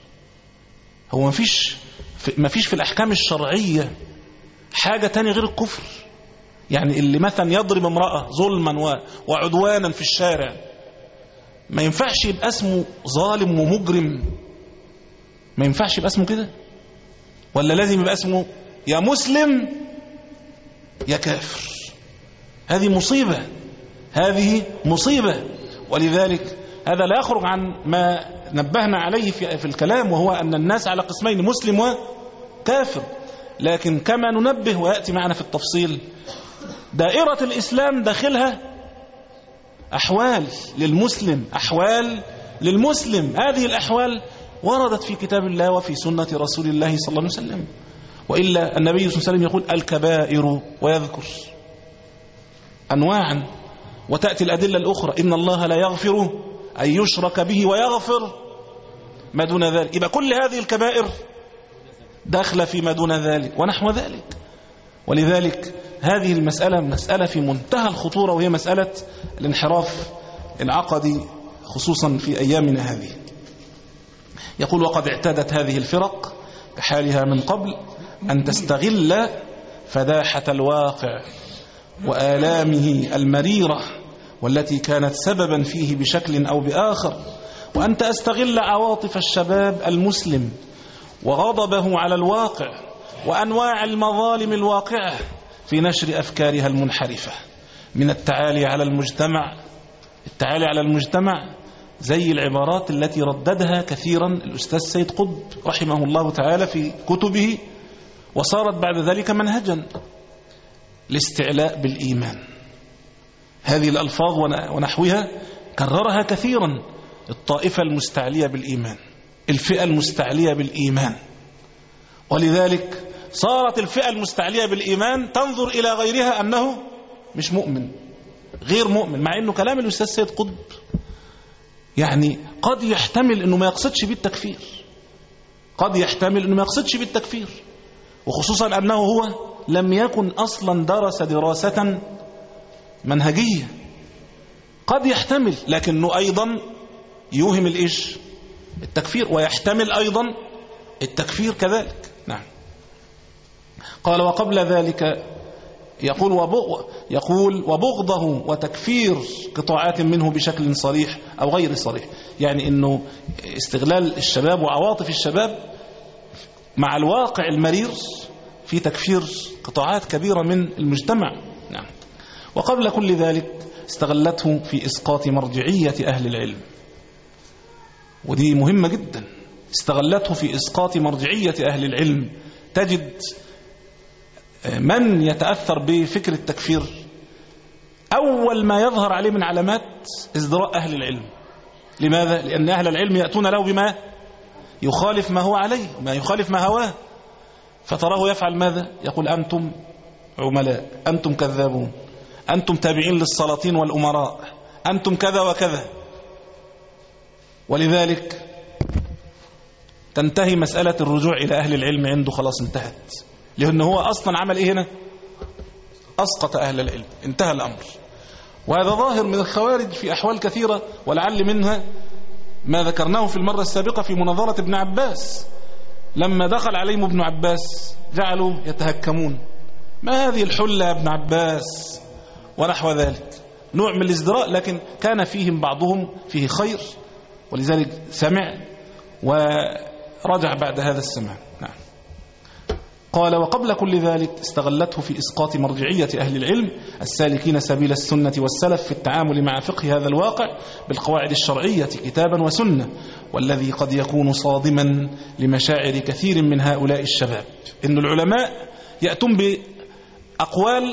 هو ما فيش ما فيش في الأحكام الشرعية حاجة تانية غير الكفر. يعني اللي مثلا يضرب امرأة ظلما وعدوانا في الشارع ما ينفعش يبقى اسمه ظالم ومجرم، ما ينفعش يبقى اسمه كده، ولا لازم يبقى اسمه يا مسلم يا كافر؟ هذه مصيبة، هذه مصيبة. ولذلك هذا لا يخرج عن ما نبهنا عليه في, في الكلام، وهو أن الناس على قسمين، مسلم وكافر. لكن كما ننبه ويأتي معنا في التفصيل، دائرة الإسلام داخلها أحوال للمسلم، أحوال للمسلم. هذه الأحوال وردت في كتاب الله وفي سنة رسول الله صلى الله عليه وسلم. وإلا النبي صلى الله عليه وسلم يقول الكبائر ويذكر أنواعا، وتأتي الأدلة الأخرى إن الله لا يغفر أن يشرك به ويغفر ما دون ذلك. يبقى كل هذه الكبائر داخلة فيما دون ذلك ونحو ذلك. ولذلك هذه المسألة مسألة في منتهى الخطورة، وهي مسألة الانحراف العقدي خصوصا في أيامنا هذه. يقول: وقد اعتادت هذه الفرق كحالها من قبل أن تستغل فداحة الواقع وآلامه المريرة والتي كانت سببا فيه بشكل أو بآخر، وأن تستغل عواطف الشباب المسلم وغضبه على الواقع وأنواع المظالم الواقعة في نشر أفكارها المنحرفة من التعالي على المجتمع. التعالي على المجتمع زي العبارات التي رددها كثيرا الأستاذ سيد قطب رحمه الله تعالى في كتبه، وصارت بعد ذلك منهجا الاستعلاء بالإيمان. هذه الألفاظ ونحوها كررها كثيرا الطائفة المستعلية بالإيمان، الفئة المستعلية بالإيمان. ولذلك صارت الفئة المستعلية بالإيمان تنظر إلى غيرها أنه مش مؤمن، غير مؤمن، مع أنه كلام الأستاذ سيد قطب يعني قد يحتمل أنه ما يقصدش بالتكفير، قد يحتمل أنه ما يقصدش بالتكفير، وخصوصا أنه هو لم يكن أصلا درس دراسة منهجية. قد يحتمل، لكنه أيضا يوهم الإيش؟ التكفير، ويحتمل أيضا التكفير كذلك. نعم. قال: وقبل ذلك يقول وبغ يقول وبغضه وتكفير قطاعات منه بشكل صريح أو غير صريح، يعني أنه استغلال الشباب وعواطف الشباب مع الواقع المرير في تكفير قطاعات كبيرة من المجتمع. نعم. وقبل كل ذلك استغلته في إسقاط مرجعية أهل العلم، ودي مهمة جدا. استغلته في إسقاط مرجعية أهل العلم. تجد من يتأثر بفكر التكفير أول ما يظهر عليه من علامات ازدراء أهل العلم. لماذا؟ لأن أهل العلم يأتون له بما يخالف ما هو عليه، ما يخالف ما هواه، فتراه يفعل ماذا؟ يقول: أنتم عملاء، أنتم كذابون، أنتم تابعين للسلاطين والأمراء، أنتم كذا وكذا. ولذلك تنتهي مسألة الرجوع إلى أهل العلم عنده، خلاص انتهت، لأنه هو أصلا عمل إيه هنا؟ أسقط أهل العلم، انتهى الأمر. وهذا ظاهر من الخوارج في أحوال كثيرة، ولعل منها ما ذكرناه في المرة السابقة في مناظرة ابن عباس. لما دخل عليهم ابن عباس جعلوا يتهكمون ما هذه الحلة يا ابن عباس ونحو ذلك، نوع من الازدراء، لكن كان فيهم بعضهم فيه خير، ولذلك سمع ورجع بعد هذا السماع. نعم. قال وقبل كل ذلك استغلته في إسقاط مرجعية أهل العلم السالكين سبيل السنة والسلف في التعامل مع فقه هذا الواقع بالقواعد الشرعية كتابا وسنة، والذي قد يكون صادما لمشاعر كثير من هؤلاء الشباب. إن العلماء يأتون بأقوال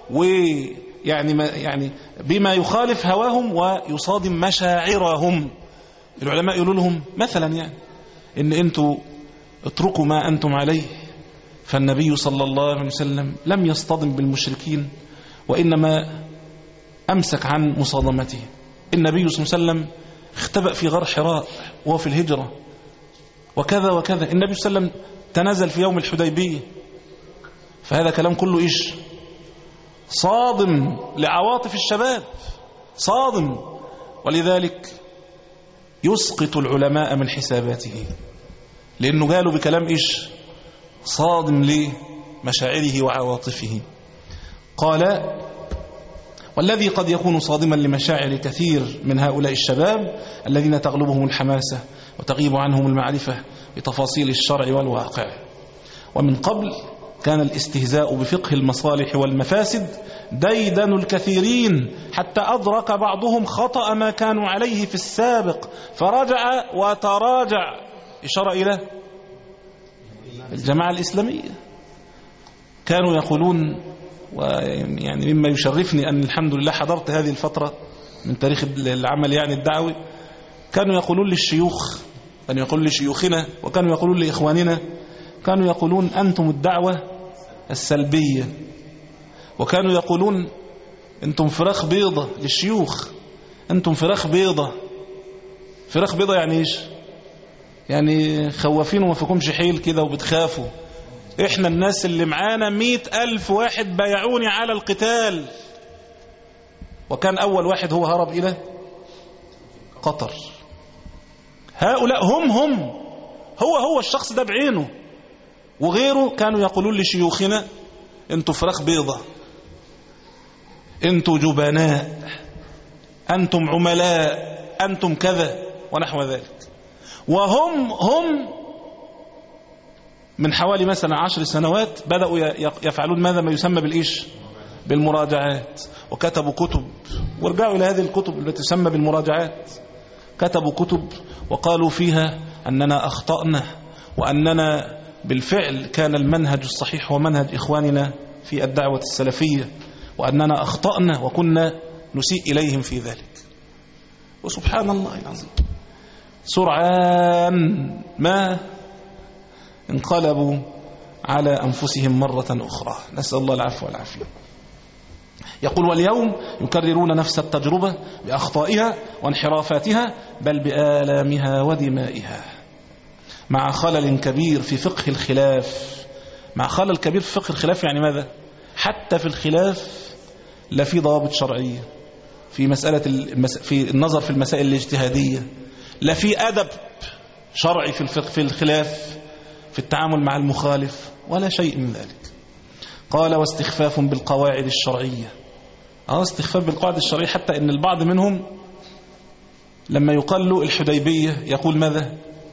ويعني ما يعني بما يخالف هواهم ويصادم مشاعرهم. العلماء يقولوا لهم مثلا يعني إن أنتوا اتركوا ما أنتم عليه، فالنبي صلى الله عليه وسلم لم يصطدم بالمشركين وإنما أمسك عن مصادمته. النبي صلى الله عليه وسلم اختبأ في غار حراء وهو في الهجرة وكذا وكذا. النبي صلى الله عليه وسلم تنازل في يوم الحديبية. فهذا كلام كله إيش؟ صادم لعواطف الشباب، صادم، ولذلك يسقط العلماء من حساباته، لأنه قالوا بكلام إيش؟ صادم لمشاعره وعواطفه. قال والذي قد يكون صادما لمشاعر كثير من هؤلاء الشباب الذين تغلبهم الحماسة وتغيب عنهم المعرفة بتفاصيل الشرع والواقع. ومن قبل كان الاستهزاء بفقه المصالح والمفاسد ديدن الكثيرين حتى أدرك بعضهم خطأ ما كانوا عليه في السابق فرجع وتراجع. إشارة إلى الجماعة الإسلامية. كانوا يقولون، ويعني مما يشرفني أن الحمد لله حضرت هذه الفترة من تاريخ العمل يعني الدعوي، كانوا يقولون للشيوخ، كانوا يقولون لشيوخنا وكانوا يقولون لإخواننا، كانوا يقولون أنتم الدعوة السلبية، وكانوا يقولون أنتم فراخ بيضة للشيوخ، أنتم فراخ بيضة. فراخ بيضة يعني إيش؟ يعني خوافين وما فيكمش حيل كده وبتخافوا. إحنا الناس اللي معانا مئة ألف واحد بايعوني على القتال، وكان أول واحد هو هرب إلى قطر. هؤلاء هم هم هو هو الشخص ده بعينه وغيره كانوا يقولون لشيوخنا انتوا فراخ بيضة، انتوا جبناء، انتم عملاء، انتم كذا ونحو ذلك. وهم هم من حوالي مثلا عشر سنوات بدأوا يفعلون ماذا ما يسمى بالإيش؟ بالمراجعات، وكتبوا كتب وارجعوا إلى هذه الكتب التي تسمى بالمراجعات. كتبوا كتب وقالوا فيها أننا أخطأنا، وأننا بالفعل كان المنهج الصحيح هو منهج إخواننا في الدعوة السلفية، وأننا أخطأنا وكنا نسيء إليهم في ذلك. وسبحان الله العظيم سرعان ما انقلبوا على أنفسهم مرة أخرى، نسأل الله العفو والعافية. يقول واليوم يكررون نفس التجربة بأخطائها وانحرافاتها بل بآلامها ودمائها، مع خلل كبير في فقه الخلاف. مع خلل كبير في فقه الخلاف يعني ماذا؟ حتى في الخلاف لا في ضوابط شرعية في مسألة المس... في النظر في المسائل الاجتهادية، لا في أدب شرعي في الفقه في الخلاف في التعامل مع المخالف، ولا شيء من ذلك. قال واستخفاف بالقواعد الشرعية. اه استخفاف بالقواعد الشرعية، حتى ان البعض منهم لما يقال له الحديبية يقول ماذا؟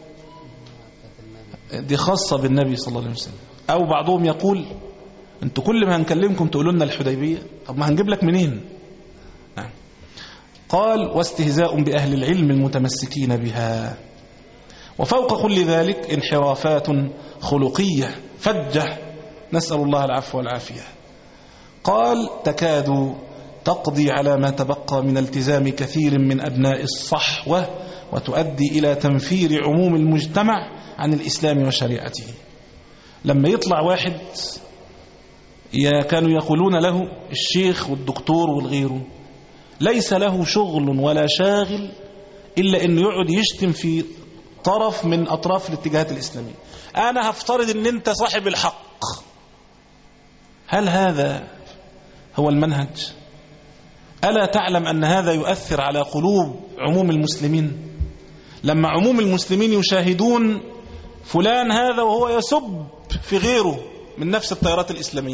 دي خاصة بالنبي صلى الله عليه وسلم. او بعضهم يقول انتوا كل ما هنكلمكم تقولوا لنا الحديبية، طب ما هنجيب لك منين؟ نعم. قال واستهزاء بأهل العلم المتمسكين بها. وفوق كل ذلك انحرافات خلقية فجة، نسأل الله العفو والعافية. قال تكاد تقضي على ما تبقى من التزام كثير من أبناء الصحوة وتؤدي إلى تنفير عموم المجتمع عن الإسلام وشريعته. لما يطلع واحد كانوا يقولون له الشيخ والدكتور والغيره ليس له شغل ولا شاغل إلا أنه يقعد يشتم في طرف من أطراف الاتجاهات الإسلامية. أنا هفترض أن أنت صاحب الحق. هل هذا هو المنهج؟ ألا تعلم أن هذا يؤثر على قلوب عموم المسلمين؟ لما عموم المسلمين يشاهدون فلان هذا وهو يسب في غيره من نفس التيارات الإسلامية،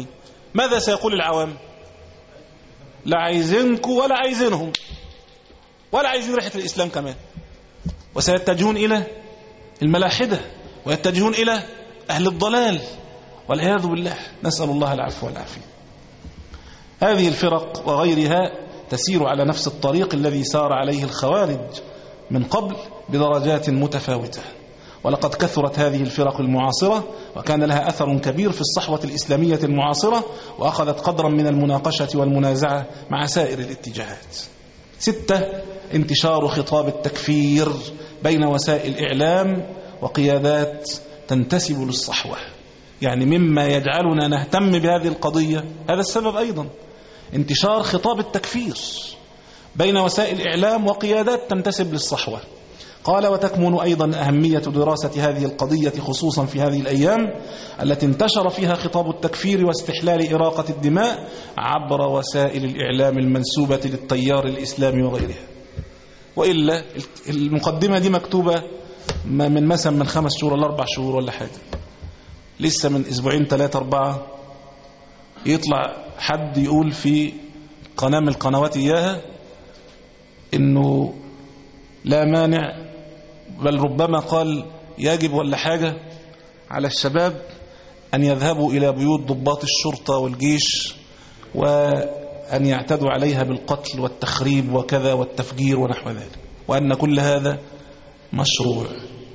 ماذا سيقول العوام؟ لا عايزينكم ولا عايزينهم ولا عايزين ريحة الإسلام كمان، وسيتجهون إلى الملاحدة ويتجهون إلى أهل الضلال والعياذ بالله، نسأل الله العفو والعافية. هذه الفرق وغيرها تسير على نفس الطريق الذي سار عليه الخوارج من قبل بدرجات متفاوتة، ولقد كثرت هذه الفرق المعاصرة وكان لها أثر كبير في الصحوة الإسلامية المعاصرة، وأخذت قدرا من المناقشة والمنازعة مع سائر الاتجاهات. ستة، انتشار خطاب التكفير بين وسائل الإعلام وقيادات تنتسب للصحوة، يعني مما يجعلنا نهتم بهذه القضية هذا السبب أيضا، انتشار خطاب التكفير بين وسائل الإعلام وقيادات تنتسب للصحوة. قال: وتكمن أيضا أهمية دراسة هذه القضية خصوصا في هذه الأيام التي انتشر فيها خطاب التكفير واستحلال إراقة الدماء عبر وسائل الإعلام المنسوبة للتيار الإسلامي وغيرها. وإلا المقدمة دي مكتوبة من مثلا من خمس شهور ولا أربع شهور ولا حاجة، لسه من أسبوعين ثلاثة أربعة يطلع حد يقول في قناة من القنوات إياها إنه لا مانع، بل ربما قال يجب ولا حاجة على الشباب أن يذهبوا إلى بيوت ضباط الشرطة والجيش وأن يعتدوا عليها بالقتل والتخريب وكذا والتفجير ونحو ذلك، وأن كل هذا مشروع.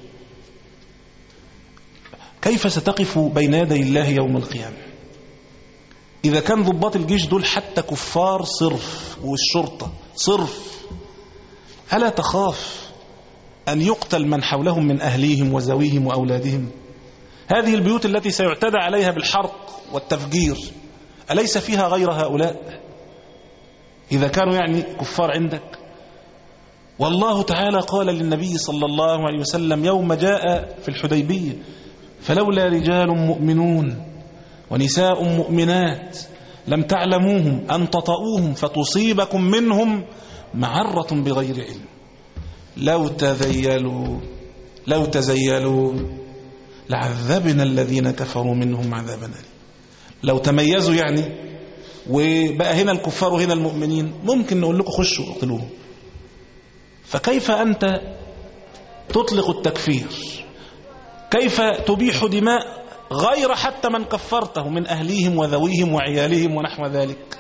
كيف ستقف بين يدي الله يوم القيامة إذا كان ضباط الجيش دول حتى كفار صرف والشرطة صرف؟ ألا تخاف أن يقتل من حولهم من أهليهم وزويهم وأولادهم؟ هذه البيوت التي سيعتدى عليها بالحرق والتفجير أليس فيها غير هؤلاء إذا كانوا يعني كفار عندك؟ والله تعالى قال للنبي صلى الله عليه وسلم يوم جاء في الحديبية: فلولا رجال مؤمنون ونساء مؤمنات لم تعلموهم أن تطؤوهم فتصيبكم منهم معرة بغير علم لو تذيلوا لو تزيلوا لعذبنا الذين كفروا منهم عذابا أليما. لو تميزوا يعني وبقى هنا الكفار وهنا المؤمنين ممكن نقول لكم خشوا اقتلوهم، فكيف أنت تطلق التكفير؟ كيف تبيح دماء غير حتى من كفرته من أهليهم وذويهم وعيالهم ونحو ذلك؟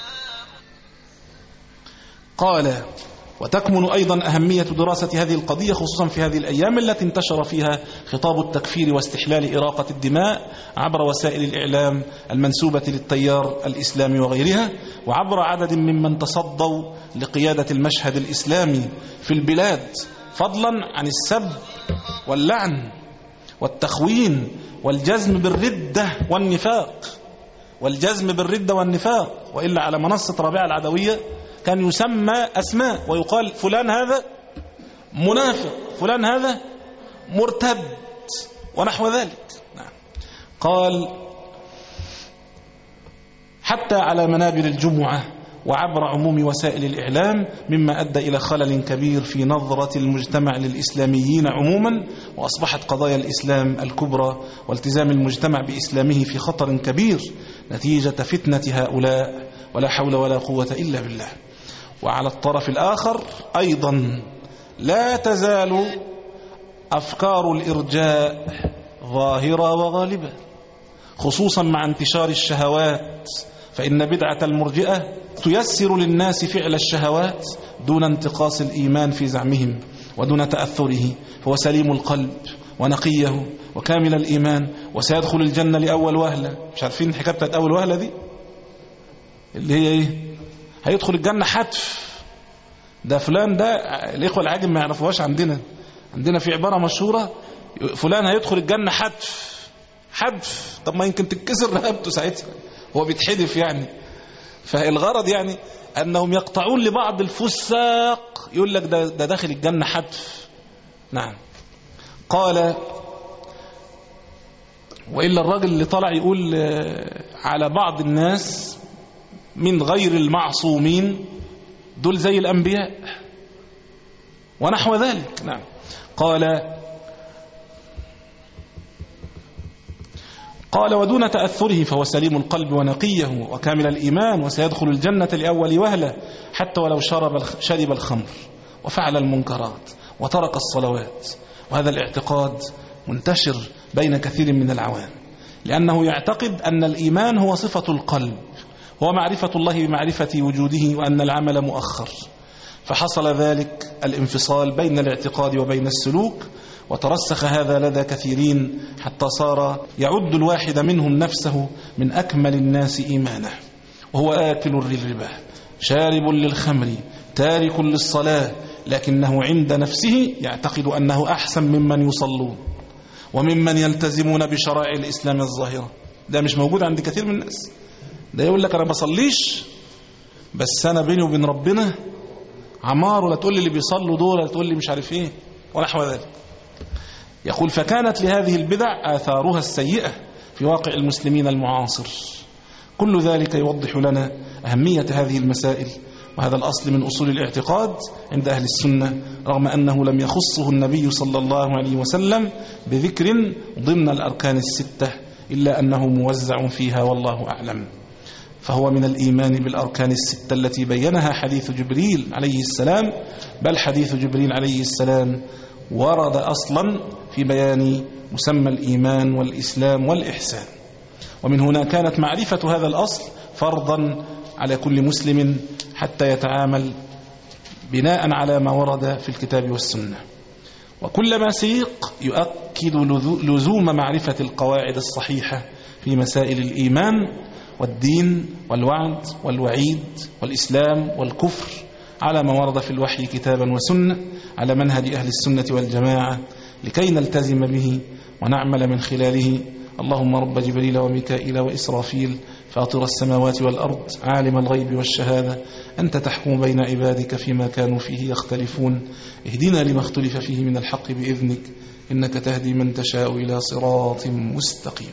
قال: وتكمن أيضا أهمية دراسة هذه القضية خصوصا في هذه الأيام التي انتشر فيها خطاب التكفير واستحلال إراقة الدماء عبر وسائل الإعلام المنسوبة للتيار الإسلامي وغيرها، وعبر عدد ممن تصدوا لقيادة المشهد الإسلامي في البلاد، فضلا عن السب واللعن والتخوين والجزم بالردة والنفاق والجزم بالردة والنفاق. وإلا على منصة رابعة العدوية كان يسمى أسماء ويقال فلان هذا منافق، فلان هذا مرتد ونحو ذلك. نعم. قال: حتى على منابر الجمعة وعبر عموم وسائل الإعلام، مما أدى إلى خلل كبير في نظرة المجتمع للإسلاميين عموما، وأصبحت قضايا الإسلام الكبرى والتزام المجتمع بإسلامه في خطر كبير نتيجة فتنة هؤلاء، ولا حول ولا قوة إلا بالله. وعلى الطرف الآخر أيضا لا تزال أفكار الإرجاء ظاهرة وغالبة، خصوصا مع انتشار الشهوات، فإن بدعة المرجئة تيسر للناس فعل الشهوات دون انتقاص الإيمان في زعمهم ودون تأثره، فهو سليم القلب ونقيه وكامل الإيمان وسيدخل الجنة لأول وهلة. مش عارفين الحكاية بتاعت أول وهلة دي اللي هي إيه؟ هيدخل الجنة حتف. ده فلان ده الإخوة العاجم ما يعرفوهاش، عندنا عندنا في عبارة مشهورة: فلان هيدخل الجنة حتف. حتف، طب ما يمكن تتكسر رقبته ساعتها، هو بيتحدف يعني. فالغرض يعني أنهم يقطعون لبعض الفساق، يقول لك ده, ده داخل الجنة حتف. نعم. قال: وإلا الراجل اللي طلع يقول على بعض الناس من غير المعصومين دول زي الأنبياء ونحو ذلك. نعم. قال: قال ودون تأثره فهو سليم القلب ونقيه وكامل الإيمان وسيدخل الجنة لأول وهلة حتى ولو شرب شرب الخمر وفعل المنكرات وترك الصلوات. وهذا الاعتقاد منتشر بين كثير من العوام، لأنه يعتقد أن الإيمان هو صفة القلب، هو معرفة الله بمعرفة وجوده، وأن العمل مؤخر. فحصل ذلك الانفصال بين الاعتقاد وبين السلوك، وترسخ هذا لدى كثيرين حتى صار يعد الواحد منهم نفسه من أكمل الناس إيمانا، وهو آكل الربا شارب للخمر تارك للصلاة، لكنه عند نفسه يعتقد أنه أحسن ممن يصلون وممن يلتزمون بشرائع الإسلام الظاهرة. ده مش موجود عند كثير من الناس. ده يقول لك أنا بصليش بس أنا بيني وبين ربنا عمار، ولا تقول لي اللي بيصلوا دول، ولا تقول لي مش عارف إيه ونحو ذلك. يقول فكانت لهذه البدع آثارها السيئة في واقع المسلمين المعاصر. كل ذلك يوضح لنا أهمية هذه المسائل، وهذا الأصل من أصول الاعتقاد عند أهل السنة، رغم أنه لم يخصه النبي صلى الله عليه وسلم بذكر ضمن الأركان الستة، إلا أنه موزع فيها والله أعلم. فهو من الإيمان بالأركان الستة التي بينها حديث جبريل عليه السلام، بل حديث جبريل عليه السلام ورد أصلا في بيان مسمى الإيمان والإسلام والإحسان. ومن هنا كانت معرفة هذا الأصل فرضا على كل مسلم حتى يتعامل بناء على ما ورد في الكتاب والسنة. وكلما سيق يؤكد لزوم معرفة القواعد الصحيحة في مسائل الإيمان والدين والوعد والوعيد والإسلام والكفر على ما ورد في الوحي كتابا وسنة، على منهج أهل السنة والجماعة، لكي نلتزم به ونعمل من خلاله. اللهم رب جبريل وميكائيل وإسرافيل فاطر السماوات والأرض عالم الغيب والشهادة، أنت تحكم بين عبادك فيما كانوا فيه يختلفون، اهدنا لما اختلف فيه من الحق بإذنك، إنك تهدي من تشاء إلى صراط مستقيم.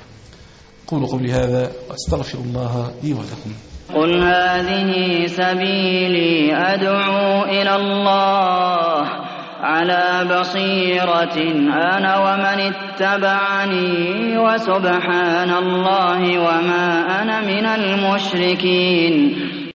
قولوا قولي هذا وأستغفر الله لي ولكم. قل هذه سبيلي أدعو إلى الله على بصيرة أنا ومن اتبعني، وسبحان الله وما أنا من المشركين.